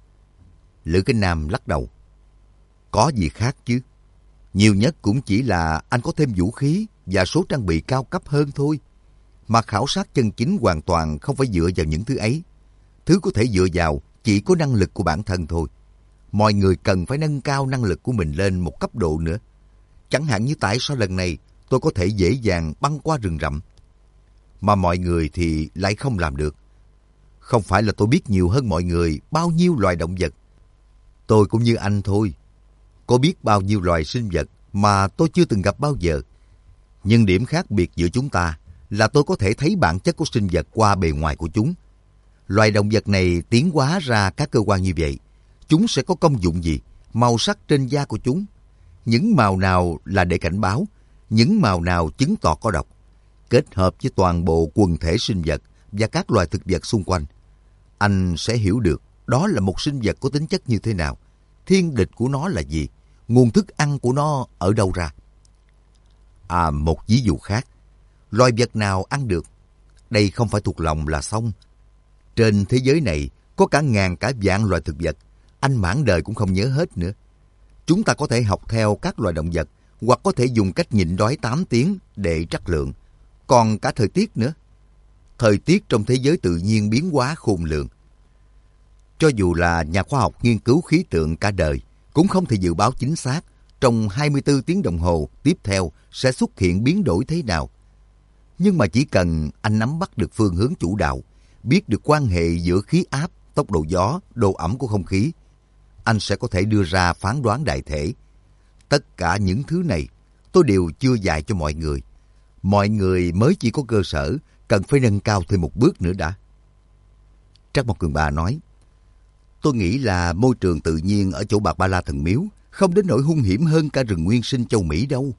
Lữ Kính Nam lắc đầu. Có gì khác chứ? Nhiều nhất cũng chỉ là anh có thêm vũ khí và số trang bị cao cấp hơn thôi. Mà khảo sát chân chính hoàn toàn không phải dựa vào những thứ ấy. Thứ có thể dựa vào chỉ có năng lực của bản thân thôi. Mọi người cần phải nâng cao năng lực của mình lên một cấp độ nữa. Chẳng hạn như tại sao lần này tôi có thể dễ dàng băng qua rừng rậm, mà mọi người thì lại không làm được. Không phải là tôi biết nhiều hơn mọi người bao nhiêu loài động vật. Tôi cũng như anh thôi. Có biết bao nhiêu loài sinh vật mà tôi chưa từng gặp bao giờ. Nhưng điểm khác biệt giữa chúng ta là tôi có thể thấy bản chất của sinh vật qua bề ngoài của chúng. Loài động vật này tiến hóa ra các cơ quan như vậy. Chúng sẽ có công dụng gì? Màu sắc trên da của chúng. Những màu nào là để cảnh báo, những màu nào chứng tỏ có độc. Kết hợp với toàn bộ quần thể sinh vật và các loài thực vật xung quanh, anh sẽ hiểu được đó là một sinh vật có tính chất như thế nào, thiên địch của nó là gì, nguồn thức ăn của nó ở đâu ra. À, một ví dụ khác, loài vật nào ăn được? Đây không phải thuộc lòng là xong. Trên thế giới này có cả ngàn cả vạn loài thực vật, anh mãn đời cũng không nhớ hết nữa. Chúng ta có thể học theo các loài động vật, hoặc có thể dùng cách nhịn đói tám tiếng để trắc lượng. Còn cả thời tiết nữa. Thời tiết trong thế giới tự nhiên biến hóa khôn lường. Cho dù là nhà khoa học nghiên cứu khí tượng cả đời, cũng không thể dự báo chính xác trong hai mươi tư tiếng đồng hồ tiếp theo sẽ xuất hiện biến đổi thế nào. Nhưng mà chỉ cần anh nắm bắt được phương hướng chủ đạo, biết được quan hệ giữa khí áp, tốc độ gió, độ ẩm của không khí, anh sẽ có thể đưa ra phán đoán đại thể. Tất cả những thứ này tôi đều chưa dạy cho mọi người. Mọi người mới chỉ có cơ sở, cần phải nâng cao thêm một bước nữa đã. Trác Mộc Cường Ba nói, tôi nghĩ là môi trường tự nhiên ở chỗ Bạc Ba La Thần Miếu không đến nỗi hung hiểm hơn cả rừng nguyên sinh châu Mỹ đâu.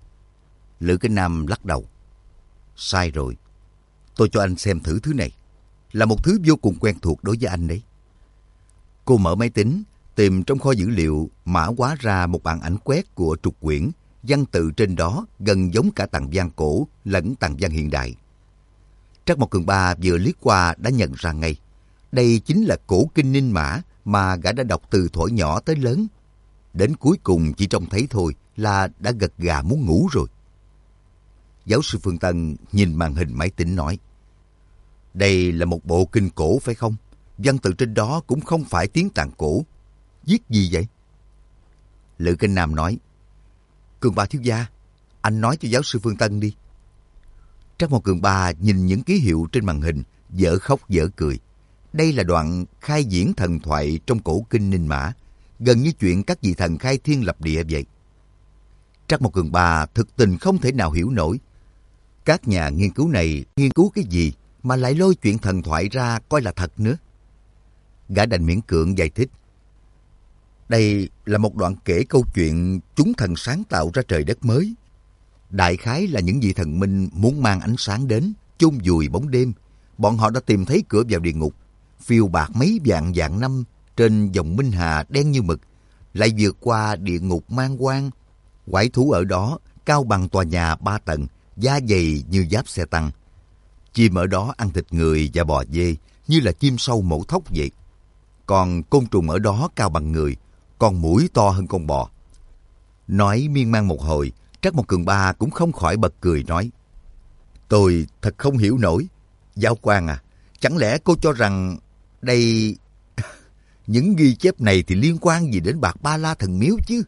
Lữ Kính Nam lắc đầu. Sai rồi. Tôi cho anh xem thử thứ này. Là một thứ vô cùng quen thuộc đối với anh đấy. Cô mở máy tính, tìm trong kho dữ liệu, mã hóa ra một bản ảnh quét của trục quyển, văn tự trên đó gần giống cả tạng văn cổ lẫn tạng văn hiện đại. Trác Mộc Cường Ba vừa liếc qua đã nhận ra ngay. Đây chính là cổ kinh Ninh Mã mà gã đã đọc từ thuở nhỏ tới lớn. Đến cuối cùng chỉ trông thấy thôi là đã gật gà muốn ngủ rồi. Giáo sư Phương Tân nhìn màn hình máy tính nói, đây là một bộ kinh cổ phải không? Văn tự trên đó cũng không phải tiếng Tạng cổ. Viết gì vậy? Lữ Kính Nam nói, Cường Ba thiếu gia, anh nói cho giáo sư Phương Tân đi. Trác Mộc Cường Ba nhìn những ký hiệu trên màn hình, dở khóc dở cười. Đây là đoạn khai diễn thần thoại trong cổ kinh Ninh Mã, gần như chuyện các vị thần khai thiên lập địa vậy. Trác Mộc Cường Ba thực tình không thể nào hiểu nổi. Các nhà nghiên cứu này nghiên cứu cái gì mà lại lôi chuyện thần thoại ra coi là thật nữa. Gã đành miễn cưỡng giải thích. Đây là một đoạn kể câu chuyện chúng thần sáng tạo ra trời đất mới. Đại khái là những vị thần minh muốn mang ánh sáng đến, chôn vùi bóng đêm. Bọn họ đã tìm thấy cửa vào địa ngục, phiêu bạt mấy vạn vạn năm trên dòng Minh Hà đen như mực, lại vượt qua địa ngục man hoang. Quái thú ở đó cao bằng tòa nhà ba tầng, da dày như giáp xe tăng. Chim ở đó ăn thịt người và bò dê như là chim sâu mổ thóc vậy. Còn côn trùng ở đó cao bằng người, con muỗi to hơn con bò. Nói miên man một hồi, Trắc Mộc Cường Ba cũng không khỏi bật cười nói: Tôi thật không hiểu nổi. Giáo quan à, chẳng lẽ cô cho rằng đây... những ghi chép này thì liên quan gì đến Bạc Ba La Thần Miếu chứ?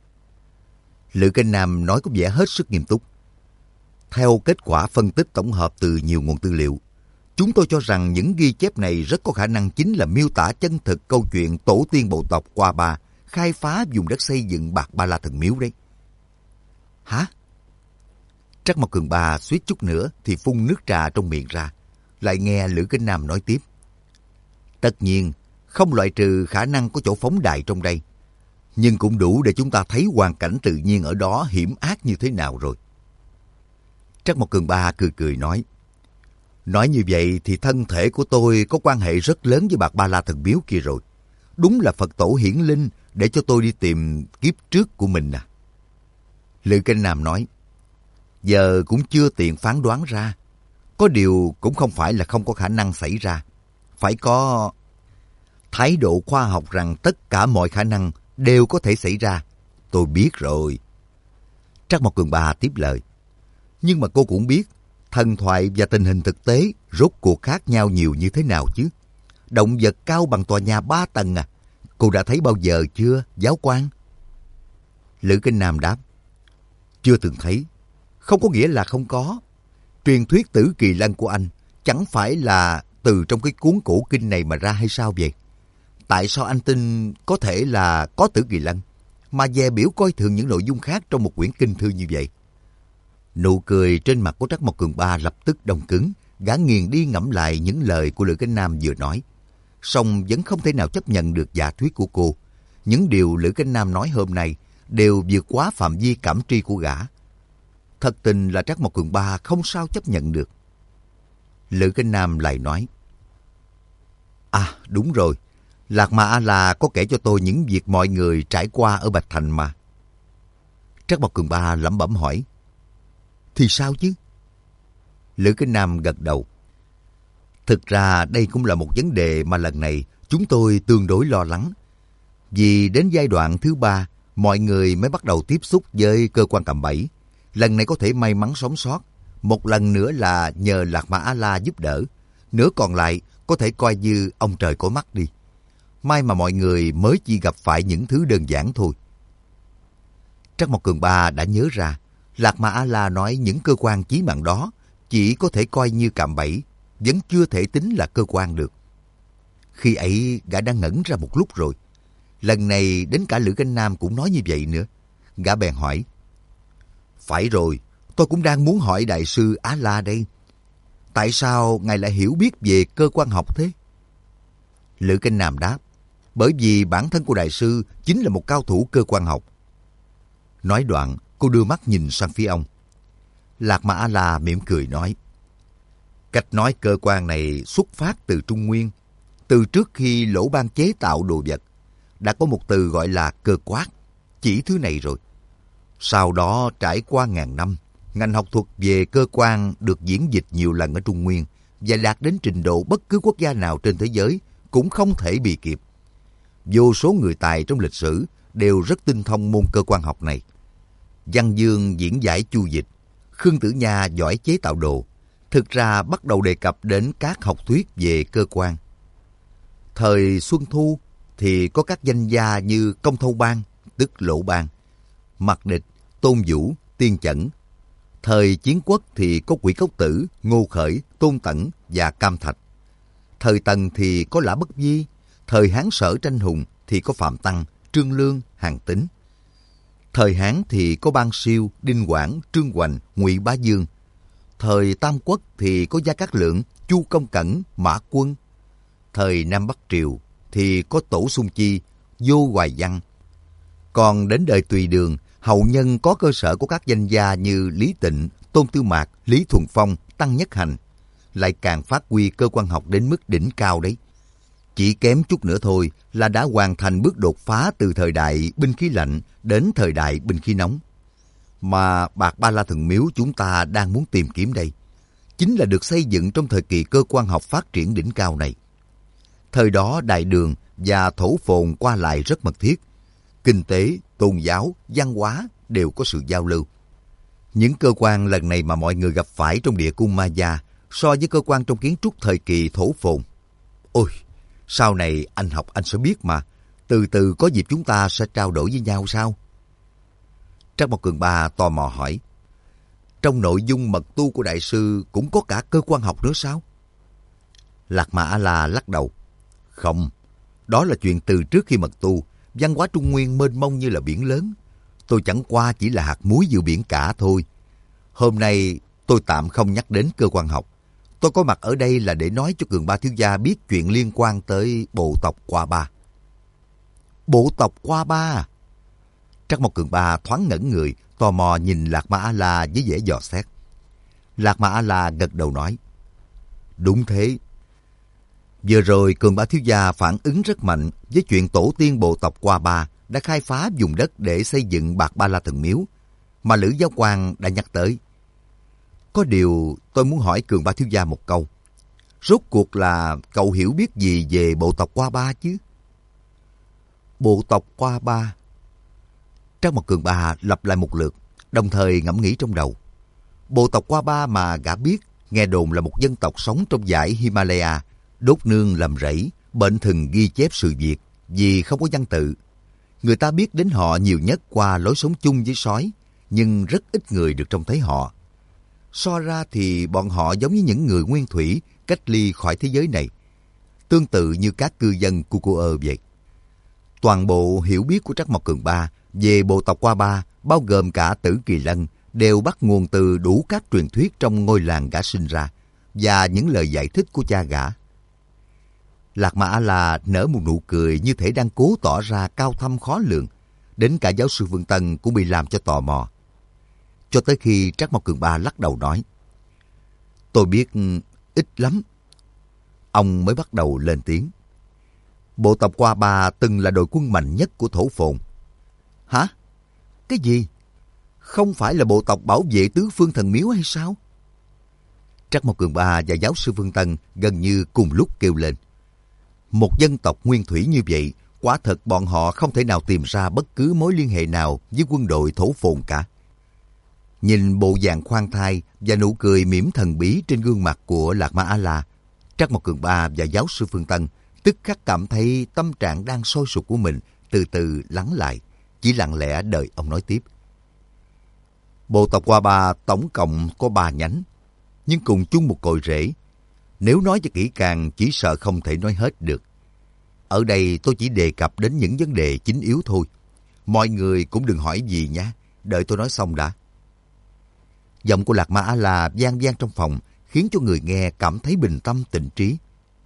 Lữ Kinh Nam nói có vẻ hết sức nghiêm túc. Theo kết quả phân tích tổng hợp từ nhiều nguồn tư liệu, chúng tôi cho rằng những ghi chép này rất có khả năng chính là miêu tả chân thực câu chuyện tổ tiên bộ tộc Qua Ba khai phá vùng đất xây dựng Bạc Ba La Thần Miếu đấy. Hả? Trắc Mộc Cường Ba suýt chút nữa thì phun nước trà trong miệng ra, lại nghe Lữ Kinh Nam nói tiếp. Tất nhiên, không loại trừ khả năng có chỗ phóng đài trong đây, nhưng cũng đủ để chúng ta thấy hoàn cảnh tự nhiên ở đó hiểm ác như thế nào rồi. Trắc Mộc Cường Ba cười cười nói, nói như vậy thì thân thể của tôi có quan hệ rất lớn với Bạc Ba La Thần Miếu kia rồi. Đúng là Phật tổ hiển linh để cho tôi đi tìm kiếp trước của mình à. Lữ Kinh Nam nói, giờ cũng chưa tiện phán đoán ra. Có điều cũng không phải là không có khả năng xảy ra. Phải có thái độ khoa học rằng tất cả mọi khả năng đều có thể xảy ra. Tôi biết rồi. Trắc Mộc Cường Ba tiếp lời. Nhưng mà cô cũng biết, thần thoại và tình hình thực tế rốt cuộc khác nhau nhiều như thế nào chứ. Động vật cao bằng tòa nhà ba tầng à? Cô đã thấy bao giờ chưa, giáo quan? Lữ Kinh Nam đáp, chưa từng thấy. Không có nghĩa là không có. Truyền thuyết Tử Kỳ Lân của anh chẳng phải là từ trong cái cuốn cổ kinh này mà ra hay sao vậy? Tại sao anh tin có thể là có Tử Kỳ Lân, mà dè biểu coi thường những nội dung khác trong một quyển kinh thư như vậy? Nụ cười trên mặt của Trắc Mộc Cường Ba lập tức đông cứng, gã nghiền đi ngẫm lại những lời của Lữ Kinh Nam vừa nói. Song vẫn không thể nào chấp nhận được giả thuyết của cô. Những điều Lữ Kinh Nam nói hôm nay đều vượt quá phạm vi cảm tri của gã. Thật tình là Trắc Mộc Cường Ba không sao chấp nhận được. Lữ Kinh Nam lại nói, à đúng rồi, Lạc Ma A-la có kể cho tôi những việc mọi người trải qua ở Bạch Thành mà. Trắc Mộc Cường Ba lẩm bẩm hỏi, thì sao chứ? Lữ Kinh Nam gật đầu. Thực ra đây cũng là một vấn đề mà lần này chúng tôi tương đối lo lắng. Vì đến giai đoạn thứ ba, mọi người mới bắt đầu tiếp xúc với cơ quan cạm bẫy. Lần này có thể may mắn sống sót. Một lần nữa là nhờ Lạc Ma A-la giúp đỡ. Nửa còn lại có thể coi như ông trời có mắt đi. May mà mọi người mới chỉ gặp phải những thứ đơn giản thôi. Trắc Mộc Cường Ba đã nhớ ra, Lạc Ma A-la nói những cơ quan chí mạng đó chỉ có thể coi như cạm bẫy, vẫn chưa thể tính là cơ quan được. Khi ấy gã đã ngẩn ra một lúc rồi. Lần này đến cả Lữ Kinh Nam cũng nói như vậy nữa. Gã bèn hỏi, phải rồi, tôi cũng đang muốn hỏi Đại sư Á-la đây. Tại sao ngài lại hiểu biết về cơ quan học thế? Lữ Kinh Nam đáp, bởi vì bản thân của Đại sư chính là một cao thủ cơ quan học. Nói đoạn, cô đưa mắt nhìn sang phía ông. Lạc Ma A-la mỉm cười nói, cách nói cơ quan này xuất phát từ Trung Nguyên. Từ trước khi Lỗ Ban chế tạo đồ vật, đã có một từ gọi là cơ quát, chỉ thứ này rồi. Sau đó trải qua ngàn năm, ngành học thuật về cơ quan được diễn dịch nhiều lần ở Trung Nguyên và đạt đến trình độ bất cứ quốc gia nào trên thế giới cũng không thể bì kịp. Vô số người tài trong lịch sử đều rất tinh thông môn cơ quan học này. Văn Dương diễn giải chu dịch, Khương Tử Nha giỏi chế tạo đồ, thực ra bắt đầu đề cập đến các học thuyết về cơ quan. Thời Xuân Thu thì có các danh gia như Công Thâu Bang, tức Lỗ Bang, Mạc Địch, Tôn Vũ, Tiên Chẩn. Thời Chiến Quốc thì có Quỷ Cốc Tử, Ngô Khởi, Tôn Tẩn và Cam Thạch. Thời Tần thì có Lã Bất Vi. Thời Hán Sở Tranh Hùng thì có Phạm Tăng, Trương Lương, Hàn Tín. Thời Hán thì có Ban Siêu, Đinh Quảng, Trương Hoành, Ngụy Bá Dương. Thời Tam Quốc thì có Gia Cát Lượng, Chu Công Cẩn, Mã Quân. Thời Nam Bắc Triều thì có Tổ Sung Chi, Vô Hoài Văn, Còn đến đời Tùy Đường, hậu nhân có cơ sở của các danh gia như Lý Tịnh, Tôn Tư Mạc, Lý Thuần Phong, Tăng Nhất Hành, lại càng phát huy cơ quan học đến mức đỉnh cao đấy. Chỉ kém chút nữa thôi là đã hoàn thành bước đột phá từ thời đại binh khí lạnh đến thời đại binh khí nóng. Mà Bạc Ba La Thần Miếu chúng ta đang muốn tìm kiếm đây, chính là được xây dựng trong thời kỳ cơ quan học phát triển đỉnh cao này. Thời đó Đại Đường và Thổ Phồn qua lại rất mật thiết. Kinh tế, tôn giáo, văn hóa đều có sự giao lưu. Những cơ quan lần này mà mọi người gặp phải trong địa cung Maya so với cơ quan trong kiến trúc thời kỳ Thổ Phồn. Ôi, sau này anh học anh sẽ biết mà. Từ từ có dịp chúng ta sẽ trao đổi với nhau sao? Trác Mộc Cường Ba tò mò hỏi. Trong nội dung mật tu của đại sư cũng có cả cơ quan học nữa sao? Lạc Ma A-la lắc đầu. Không, đó là chuyện từ trước khi mật tu. Văn hóa Trung Nguyên mênh mông như là biển lớn. Tôi chẳng qua chỉ là hạt muối giữa biển cả thôi. Hôm nay tôi tạm không nhắc đến cơ quan học. Tôi có mặt ở đây là để nói cho Cường Ba thiếu gia biết chuyện liên quan tới bộ tộc Qua Ba. Bộ tộc Qua Ba? Trác Mộc Cường Ba thoáng ngẩn người, tò mò nhìn Lạc Ma A-la với vẻ dò xét. Lạc Ma A-la gật đầu nói. Đúng thế. Vừa rồi Cường Ba thiếu gia phản ứng rất mạnh với chuyện tổ tiên bộ tộc Qua Ba đã khai phá vùng đất để xây dựng Bạc Ba La Thần Miếu, mà Lữ Giáo Quan đã nhắc tới. Có điều tôi muốn hỏi Cường Ba thiếu gia một câu. Rốt cuộc là cậu hiểu biết gì về bộ tộc Qua Ba chứ? Bộ tộc Qua Ba? Trác Mộc Cường Ba lặp lại một lượt, đồng thời ngẫm nghĩ trong đầu. Bộ tộc Qua Ba mà gã biết, nghe đồn là một dân tộc sống trong dãy Himalaya, đốt nương làm rẫy, bệnh thần ghi chép sự việc vì không có văn tự. Người ta biết đến họ nhiều nhất qua lối sống chung với sói, nhưng rất ít người được trông thấy họ. So ra thì bọn họ giống như những người nguyên thủy cách ly khỏi thế giới này, tương tự như các cư dân Cucuơ vậy. Toàn bộ hiểu biết của Trác Mộc Cường Ba về bộ tộc Qua Ba, bao gồm cả Tử Kỳ Lân, đều bắt nguồn từ đủ các truyền thuyết trong ngôi làng gã sinh ra và những lời giải thích của cha gã. Lạc Ma A-la nở một nụ cười như thể đang cố tỏ ra cao thâm khó lường. Đến cả giáo sư Vương Tân cũng bị làm cho tò mò. Cho tới khi Trác Mộc Cường Ba lắc đầu nói. Tôi biết ít lắm. Ông mới bắt đầu lên tiếng. Bộ tộc Qua Ba từng là đội quân mạnh nhất của Thổ Phồn. Hả? Cái gì? Không phải là bộ tộc bảo vệ tứ phương thần miếu hay sao? Trác Mộc Cường Ba và giáo sư Vương Tân gần như cùng lúc kêu lên. Một dân tộc nguyên thủy như vậy, quả thật bọn họ không thể nào tìm ra bất cứ mối liên hệ nào với quân đội Thổ Phồn cả. Nhìn bộ dạng khoan thai và nụ cười mỉm thần bí trên gương mặt của Lạc Ma A-la, Trác Mộc Cường Ba và giáo sư Phương Tân tức khắc cảm thấy tâm trạng đang sôi sục của mình từ từ lắng lại, chỉ lặng lẽ đợi ông nói tiếp. Bộ tộc Qua Ba tổng cộng có ba nhánh, nhưng cùng chung một cội rễ. Nếu nói cho kỹ càng chỉ sợ không thể nói hết được. Ở đây tôi chỉ đề cập đến những vấn đề chính yếu thôi. Mọi người cũng đừng hỏi gì nhé, đợi tôi nói xong đã. Giọng của Lạc Ma A-la vang vang trong phòng, khiến cho người nghe cảm thấy bình tâm tịnh trí.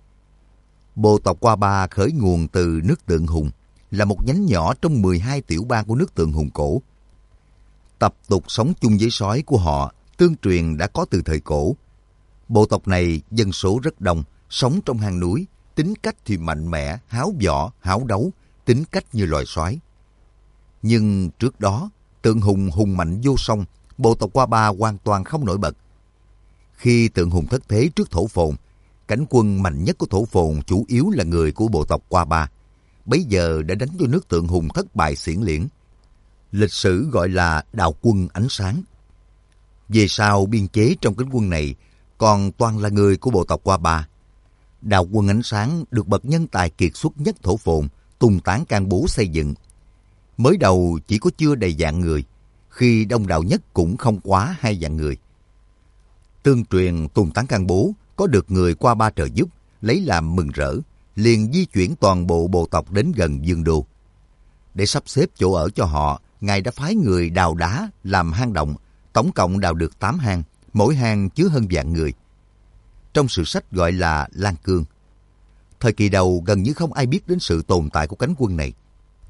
Bộ tộc Qua Ba khởi nguồn từ nước Tượng Hùng, là một nhánh nhỏ trong mười hai tiểu bang của nước Tượng Hùng cổ. Tập tục sống chung với sói của họ tương truyền đã có từ thời cổ. Bộ tộc này dân số rất đông, sống trong hang núi, tính cách thì mạnh mẽ, háo võ, háo đấu, tính cách như loài sói. Nhưng trước đó, Tượng Hùng hùng mạnh vô song, bộ tộc Qua Ba hoàn toàn không nổi bật. Khi Tượng Hùng thất thế trước Thổ Phồn, cánh quân mạnh nhất của Thổ Phồn chủ yếu là người của bộ tộc Qua Ba. Bấy giờ đã đánh cho nước Tượng Hùng thất bại xiển liễn. Lịch sử gọi là Đạo quân ánh sáng. Về sau biên chế trong cánh quân này còn toàn là người của bộ tộc Qua Ba. Đạo quân ánh sáng được bậc nhân tài kiệt xuất nhất Thổ Phồn, Tùng Tán Can Bố xây dựng. Mới đầu chỉ có chưa đầy vạn người, khi đông đảo nhất cũng không quá hai vạn người. Tương truyền Tùng Tán Can Bố có được người Qua Ba trợ giúp, lấy làm mừng rỡ, liền di chuyển toàn bộ bộ tộc đến gần Dương Đô. Để sắp xếp chỗ ở cho họ, Ngài đã phái người đào đá làm hang động, tổng cộng đào được tám hang, mỗi hang chứa hơn vạn người. Trong sử sách gọi là Lan Cương. Thời kỳ đầu gần như không ai biết đến sự tồn tại của cánh quân này.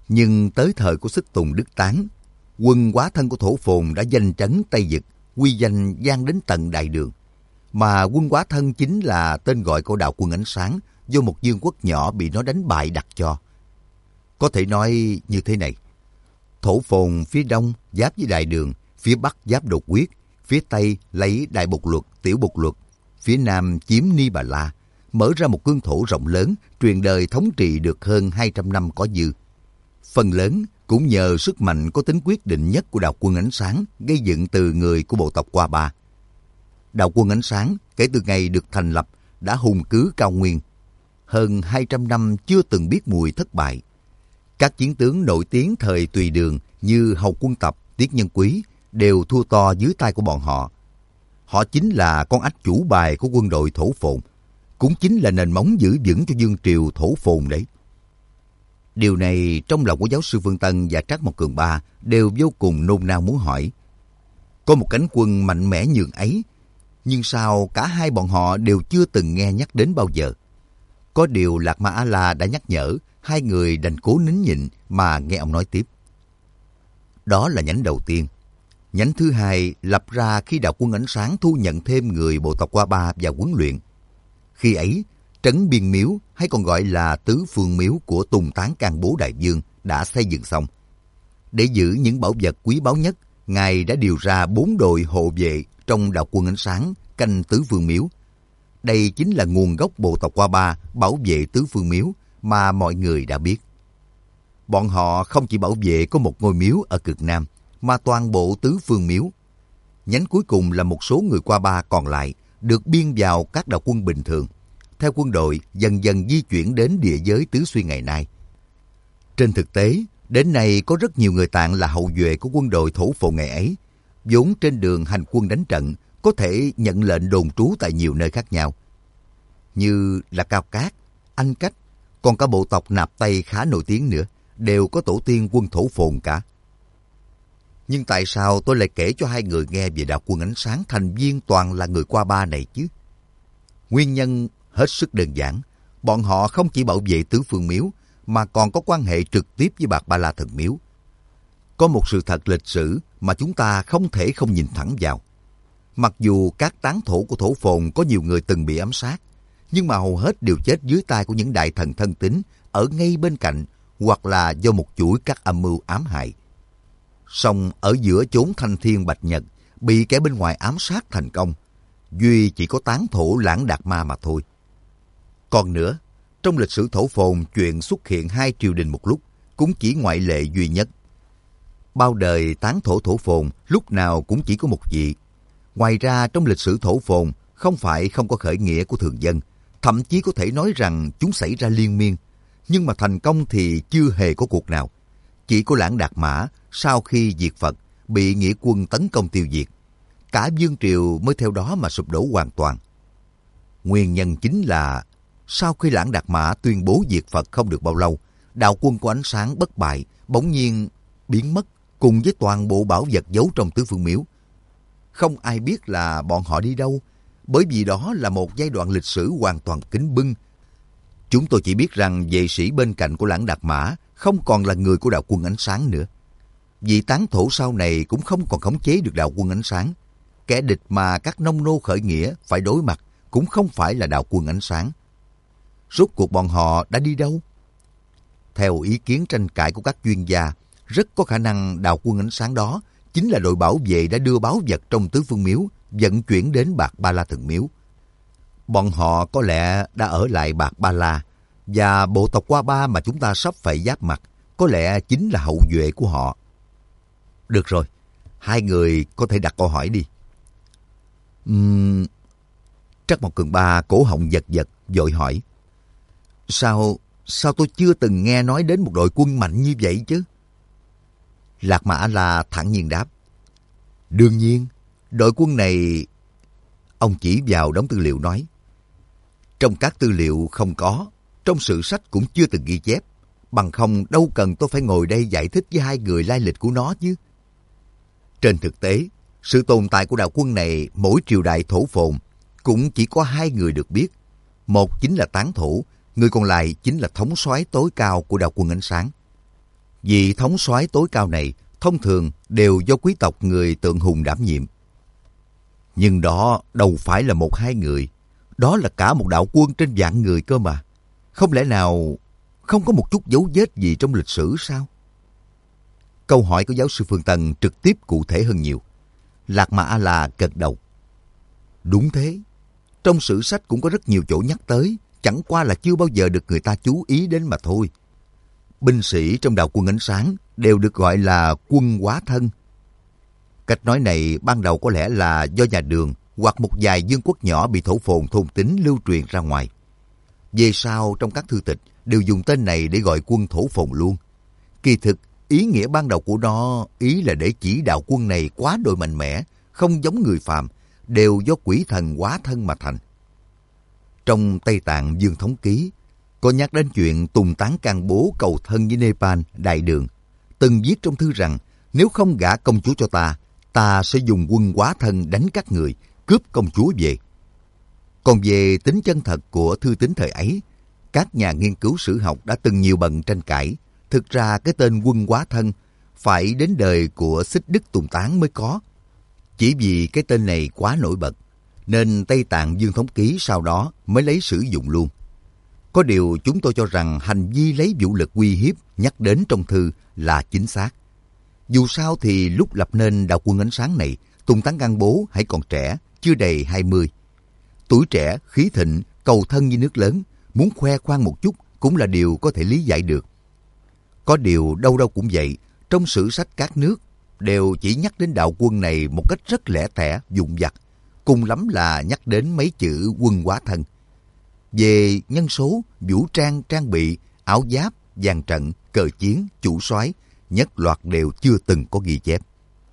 Nhưng tới thời của Xích Tùng Đức Tán, quân quá thân của Thổ Phồn đã danh chấn Tây Vực, uy danh vang đến tận đại đường. Mà quân quá thân chính là tên gọi của đạo quân ánh sáng do một vương quốc nhỏ bị nó đánh bại đặt cho. Có thể nói như thế này: Thổ Phồn phía đông giáp với đại đường, phía bắc giáp đột quyết, phía tây lấy đại bột luật, tiểu bột luật, phía nam chiếm Ni Bà La, mở ra một cương thổ rộng lớn, truyền đời thống trị được hơn hai trăm năm có dư. Phần lớn cũng nhờ sức mạnh có tính quyết định nhất của đạo quân ánh sáng gây dựng từ người của bộ tộc Qua Ba. Đạo quân ánh sáng kể từ ngày được thành lập đã hùng cứ cao nguyên. Hơn hai trăm năm chưa từng biết mùi thất bại. Các chiến tướng nổi tiếng thời Tùy Đường như Hầu Quân Tập, Tiết Nhân Quý đều thua to dưới tay của bọn họ. Họ chính là con ách chủ bài của quân đội Thổ Phồn, cũng chính là nền móng giữ vững cho vương triều Thổ Phồn đấy. Điều này trong lòng của giáo sư Vương Tân và Trác Mộc Cường Ba đều vô cùng nôn nao muốn hỏi. Có một cánh quân mạnh mẽ nhường ấy, nhưng sao cả hai bọn họ đều chưa từng nghe nhắc đến bao giờ? Có điều Lạc Ma A-la đã nhắc nhở, hai người đành cố nín nhịn mà nghe ông nói tiếp. Đó là nhánh đầu tiên. Nhánh thứ hai lập ra khi đạo quân ánh sáng thu nhận thêm người bộ tộc Qua Ba và huấn luyện. Khi ấy, trấn Biên Miếu hay còn gọi là Tứ Phương Miếu của Tùng Tán Can Bố Đại Vương đã xây dựng xong. Để giữ những bảo vật quý báu nhất, Ngài đã điều ra bốn đội hộ vệ trong đạo quân ánh sáng canh Tứ Phương Miếu. Đây chính là nguồn gốc bộ tộc Qua Ba bảo vệ Tứ Phương Miếu mà mọi người đã biết. Bọn họ không chỉ bảo vệ có một ngôi miếu ở cực Nam, mà toàn bộ Tứ Phương Miếu. Nhánh cuối cùng là một số người Qua Ba còn lại được biên vào các đạo quân bình thường, theo quân đội dần dần di chuyển đến địa giới Tứ Xuyên ngày nay. Trên thực tế, đến nay có rất nhiều người Tạng là hậu duệ của quân đội Thổ Phồn ngày ấy, vốn trên đường hành quân đánh trận có thể nhận lệnh đồn trú tại nhiều nơi khác nhau, như là Cao Cát, Anh Cách, còn cả bộ tộc Nạp Tây khá nổi tiếng nữa, đều có tổ tiên quân Thổ Phồn cả. Nhưng tại sao tôi lại kể cho hai người nghe về đạo quân ánh sáng thành viên toàn là người Qua Ba này chứ? Nguyên nhân hết sức đơn giản, bọn họ không chỉ bảo vệ Tứ Phương Miếu mà còn có quan hệ trực tiếp với Bạc Ba La Thần Miếu. Có một sự thật lịch sử mà chúng ta không thể không nhìn thẳng vào. Mặc dù các tán thổ của Thổ Phồn có nhiều người từng bị ám sát, nhưng mà hầu hết đều chết dưới tay của những đại thần thân tín ở ngay bên cạnh, hoặc là do một chuỗi các âm mưu ám hại. Song ở giữa chốn thanh thiên bạch nhật, bị kẻ bên ngoài ám sát thành công, duy chỉ có tán thổ Lãng Đạt Ma mà thôi. Còn nữa, trong lịch sử Thổ Phồn chuyện xuất hiện hai triều đình một lúc cũng chỉ ngoại lệ duy nhất. Bao đời tán thổ Thổ Phồn lúc nào cũng chỉ có một vị. Ngoài ra trong lịch sử Thổ Phồn không phải không có khởi nghĩa của thường dân, thậm chí có thể nói rằng chúng xảy ra liên miên, nhưng mà thành công thì chưa hề có cuộc nào. Chỉ có Lãng Đạt Mã sau khi diệt Phật bị nghĩa quân tấn công tiêu diệt, cả vương triều mới theo đó mà sụp đổ hoàn toàn. Nguyên nhân chính là sau khi Lãng Đạt Mã tuyên bố diệt Phật không được bao lâu, đạo quân của ánh sáng bất bại bỗng nhiên biến mất cùng với toàn bộ bảo vật giấu trong Tứ Phương Miếu. Không ai biết là bọn họ đi đâu, bởi vì đó là một giai đoạn lịch sử hoàn toàn kín bưng. Chúng tôi chỉ biết rằng vệ sĩ bên cạnh của Lãng Đạt Mã không còn là người của đạo quân ánh sáng nữa. Vị tán thổ sau này cũng không còn khống chế được đạo quân ánh sáng. Kẻ địch mà các nông nô khởi nghĩa phải đối mặt cũng không phải là đạo quân ánh sáng. Rốt cuộc bọn họ đã đi đâu? Theo ý kiến tranh cãi của các chuyên gia, rất có khả năng đạo quân ánh sáng đó chính là đội bảo vệ đã đưa báu vật trong Tứ Phương Miếu vận chuyển đến Bạc Ba La Thần Miếu. Bọn họ có lẽ đã ở lại Bạc Ba La, và bộ tộc Qua Ba mà chúng ta sắp phải giáp mặt có lẽ chính là hậu duệ của họ. Được rồi, hai người có thể đặt câu hỏi đi. Uhm... Trác Mộc Cường Ba cổ họng giật giật, vội hỏi. Sao, sao tôi chưa từng nghe nói đến một đội quân mạnh như vậy chứ? Lạc Ma A-la thản nhiên đáp. Đương nhiên, đội quân này... Ông chỉ vào đống tư liệu nói. Trong các tư liệu không có, trong sử sách cũng chưa từng ghi chép. Bằng không đâu cần tôi phải ngồi đây giải thích với hai người lai lịch của nó chứ. Trên thực tế, sự tồn tại của đạo quân này mỗi triều đại Thổ Phồn cũng chỉ có hai người được biết. Một chính là tán thổ, người còn lại chính là thống soái tối cao của đạo quân ánh sáng. Vị thống soái tối cao này thông thường đều do quý tộc người Tượng Hùng đảm nhiệm. Nhưng đó đâu phải là một hai người, đó là cả một đạo quân trên vạn người cơ mà. Không lẽ nào không có một chút dấu vết gì trong lịch sử sao? Câu hỏi của giáo sư Phương Tân trực tiếp cụ thể hơn nhiều. Lạc Mà A-la gật đầu. Đúng thế, trong sử sách cũng có rất nhiều chỗ nhắc tới, chẳng qua là chưa bao giờ được người ta chú ý đến mà thôi. Binh sĩ trong đạo quân ánh sáng đều được gọi là quân hóa thân. Cách nói này ban đầu có lẽ là do nhà Đường hoặc một vài vương quốc nhỏ bị thổ phồn thôn tính lưu truyền ra ngoài. Về sau trong các thư tịch đều dùng tên này để gọi quân thổ phồn luôn. Kỳ thực, ý nghĩa ban đầu của nó ý là để chỉ đạo quân này quá đỗi mạnh mẽ, không giống người phàm, đều do quỷ thần hóa thân mà thành. Trong Tây Tạng Dương Thống Ký, có nhắc đến chuyện Tùng Tán Can Bố cầu thân với Nepal, Đại Đường. Từng viết trong thư rằng, nếu không gả công chúa cho ta, ta sẽ dùng quân hóa thân đánh các người, cướp công chúa về. Còn về tính chân thật của thư tín thời ấy, các nhà nghiên cứu sử học đã từng nhiều bận tranh cãi. Thực ra cái tên quân hóa thân phải đến đời của Xích Đức Tùng Tán mới có. Chỉ vì cái tên này quá nổi bật, nên Tây Tạng Dương Thống Ký sau đó mới lấy sử dụng luôn. Có điều chúng tôi cho rằng hành vi lấy vũ lực uy hiếp nhắc đến trong thư là chính xác. Dù sao thì lúc lập nên đạo quân ánh sáng này, Tùng Tán Can Bố hãy còn trẻ, chưa đầy hai mươi. Tuổi trẻ, khí thịnh, cầu thân như nước lớn, muốn khoe khoang một chút cũng là điều có thể lý giải được. Có điều đâu đâu cũng vậy, trong sử sách các nước đều chỉ nhắc đến đạo quân này một cách rất lẻ tẻ, vụn vặt, cùng lắm là nhắc đến mấy chữ quân hóa thân. Về nhân số, vũ trang, trang bị, áo giáp, dàn trận, cờ chiến, chủ soái, nhất loạt đều chưa từng có ghi chép.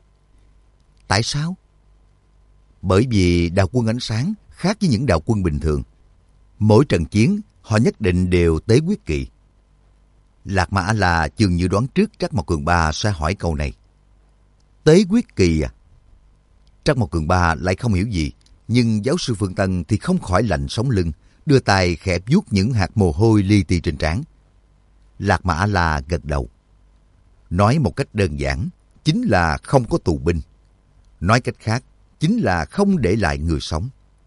Tại sao? Bởi vì đạo quân ánh sáng khác với những đạo quân bình thường. Mỗi trận chiến, họ nhất định đều tế quyết kỵ. Lạc Mà A-la chừng như đoán trước Trắc Mộc Cường Ba sẽ hỏi câu này. Tế quyết kỳ à? Trắc Mộc Cường Ba lại không hiểu gì, nhưng giáo sư Phương Tân thì không khỏi lạnh sống lưng, đưa tay khẽ vuốt những hạt mồ hôi li ti trên trán. Lạc Mà A-la gật đầu. Nói một cách đơn giản, chính là không có tù binh. Nói cách khác, chính là không để lại người sống.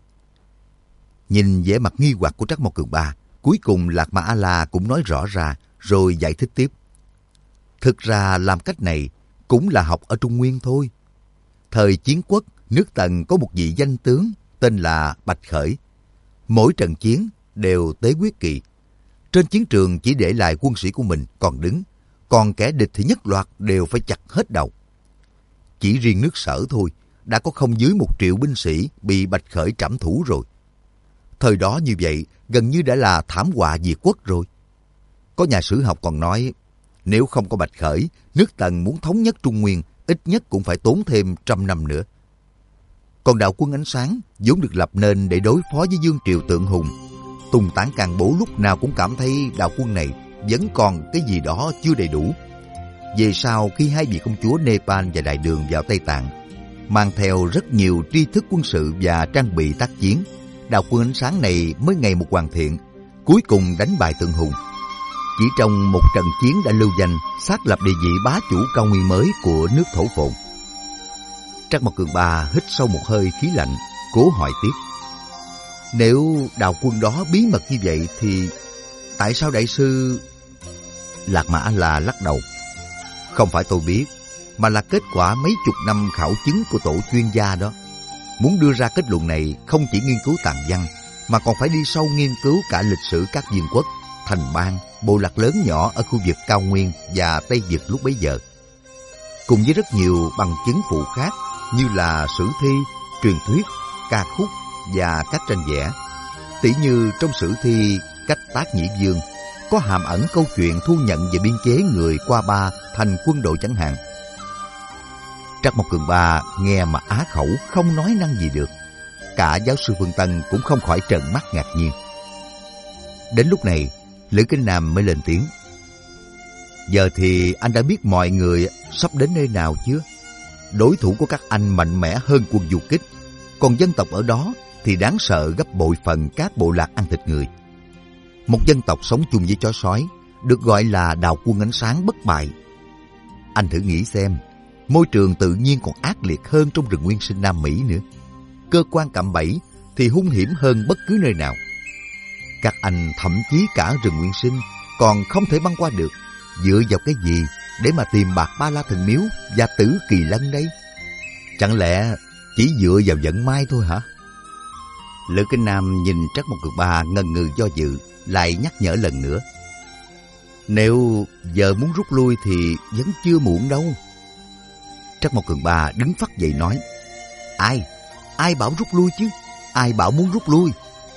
Nhìn vẻ mặt nghi hoặc của Trắc Mộc Cường Ba, cuối cùng Lạc Mà A-la cũng nói rõ ra, rồi giải thích tiếp. Thực ra làm cách này cũng là học ở Trung Nguyên thôi. Thời Chiến Quốc, nước Tần có một vị danh tướng tên là Bạch Khởi. Mỗi trận chiến đều tế quyết kỵ. Trên chiến trường chỉ để lại quân sĩ của mình còn đứng, còn kẻ địch thì nhất loạt đều phải chặt hết đầu. Chỉ riêng nước Sở thôi, đã có không dưới một triệu binh sĩ bị Bạch Khởi trảm thủ rồi. Thời đó như vậy, gần như đã là thảm họa diệt quốc rồi. Có nhà sử học còn nói, nếu không có Bạch Khởi, nước Tần muốn thống nhất Trung Nguyên, ít nhất cũng phải tốn thêm trăm năm nữa. Còn đạo quân ánh sáng vốn được lập nên để đối phó với vương triều Tượng Hùng. Tùng Tán Can Bố lúc nào cũng cảm thấy đạo quân này vẫn còn cái gì đó chưa đầy đủ. Về sau khi hai vị công chúa Nepal và Đại Đường vào Tây Tạng, mang theo rất nhiều tri thức quân sự và trang bị tác chiến, đạo quân ánh sáng này mới ngày một hoàn thiện, cuối cùng đánh bại Tượng Hùng. Chỉ trong một trận chiến đã lưu danh, xác lập địa vị bá chủ cao nguyên mới của nước thổ phồn. Trắc Mộc Cường Ba hít sâu một hơi khí lạnh, cố hỏi tiếp. Nếu đạo quân đó bí mật như vậy thì tại sao đại sư... Lạc Mà A-la lắc đầu. Không phải tôi biết, mà là kết quả mấy chục năm khảo chứng của tổ chuyên gia đó. Muốn đưa ra kết luận này không chỉ nghiên cứu tàn văn, mà còn phải đi sâu nghiên cứu cả lịch sử các vương quốc, thành bang, bộ lạc lớn nhỏ ở khu vực cao nguyên và Tây Vực lúc bấy giờ. Cùng với rất nhiều bằng chứng phụ khác như là sử thi, truyền thuyết, ca khúc và các tranh vẽ. Tỉ như trong sử thi Cách Tác Nhĩ Vương có hàm ẩn câu chuyện thu nhận về biên chế người qua ba thành quân đội chẳng hạn. Trắc Mộc Cường Ba nghe mà á khẩu không nói năng gì được. Cả giáo sư Phương Tân cũng không khỏi trợn mắt ngạc nhiên. Đến lúc này, Lữ Kinh Nam mới lên tiếng. Giờ thì anh đã biết mọi người sắp đến nơi nào chưa? Đối thủ của các anh mạnh mẽ hơn quân du kích, còn dân tộc ở đó thì đáng sợ gấp bội phần các bộ lạc ăn thịt người. Một dân tộc sống chung với chó sói, được gọi là đạo quân ánh sáng bất bại, Anh thử nghĩ xem, môi trường tự nhiên còn ác liệt hơn trong rừng nguyên sinh Nam Mỹ nữa. Cơ quan cạm bẫy thì hung hiểm hơn bất cứ nơi nào. Các anh thậm chí cả rừng nguyên sinh còn không thể băng qua được. Dựa vào cái gì để mà tìm Bạc Ba La Thần Miếu và Tử Kỳ Lân đây? Chẳng lẽ chỉ dựa vào vận may thôi hả? Lữ Kinh Nam nhìn Trắc Mộc Cường Ba ngần ngừ do dự, lại nhắc nhở lần nữa. Nếu giờ muốn rút lui thì vẫn chưa muộn đâu. Trắc Mộc Cường Ba đứng phắt dậy nói. Ai? Ai bảo rút lui chứ? Ai bảo muốn rút lui?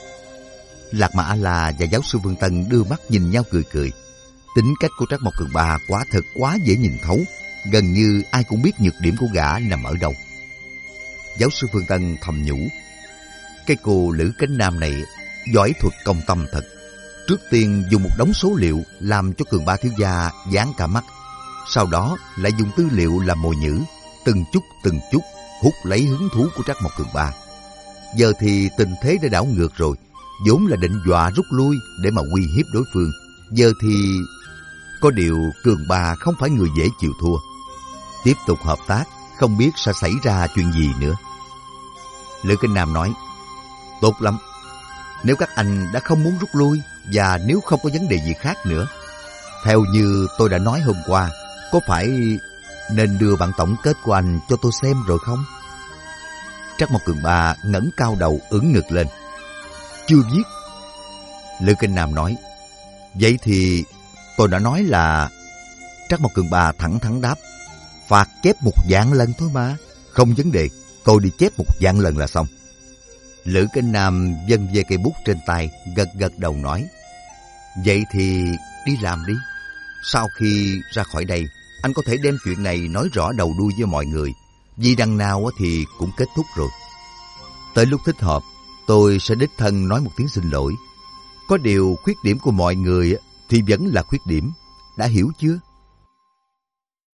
Lạc Mà A-la và giáo sư Vương Tân đưa mắt nhìn nhau cười cười. Tính cách của Trắc Mộc Cường Ba quả thật quá dễ nhìn thấu. Gần như ai cũng biết nhược điểm của gã nằm ở đâu. Giáo sư Vương Tân thầm nhủ. Cái cô Lữ Cánh Nam này giỏi thuật công tâm thật. Trước tiên dùng một đống số liệu làm cho Cường Ba thiếu gia dán cả mắt. Sau đó lại dùng tư liệu làm mồi nhử, từng chút từng chút hút lấy hứng thú của Trắc Mộc Cường Ba. Giờ thì tình thế đã đảo ngược rồi. Vốn là định dọa rút lui để mà uy hiếp đối phương. Giờ thì... Có điều Cường Ba không phải người dễ chịu thua. Tiếp tục hợp tác, không biết sẽ xảy ra chuyện gì nữa. Lữ Kinh Nam nói. Tốt lắm. Nếu các anh đã không muốn rút lui và nếu không có vấn đề gì khác nữa, theo như tôi đã nói hôm qua, có phải nên đưa bản tổng kết của anh cho tôi xem rồi không? Trắc Mộc Cường Ba ngẩng cao đầu ưỡn ngực lên. Chưa viết. Lữ Kinh Nam nói. Vậy thì tôi đã nói là... Trắc Mộc Cường Ba thẳng thắn đáp. Phạt chép một vạn lần thôi mà. Không vấn đề, tôi đi chép một vạn lần là xong. Lữ Kinh Nam vân về cây bút trên tay, gật gật đầu nói. Vậy thì đi làm đi. Sau khi ra khỏi đây, anh có thể đem chuyện này nói rõ đầu đuôi với mọi người. Vì đằng nào thì cũng kết thúc rồi. Tới lúc thích hợp, tôi sẽ đích thân nói một tiếng xin lỗi. Có điều khuyết điểm của mọi người thì vẫn là khuyết điểm. Đã hiểu chưa?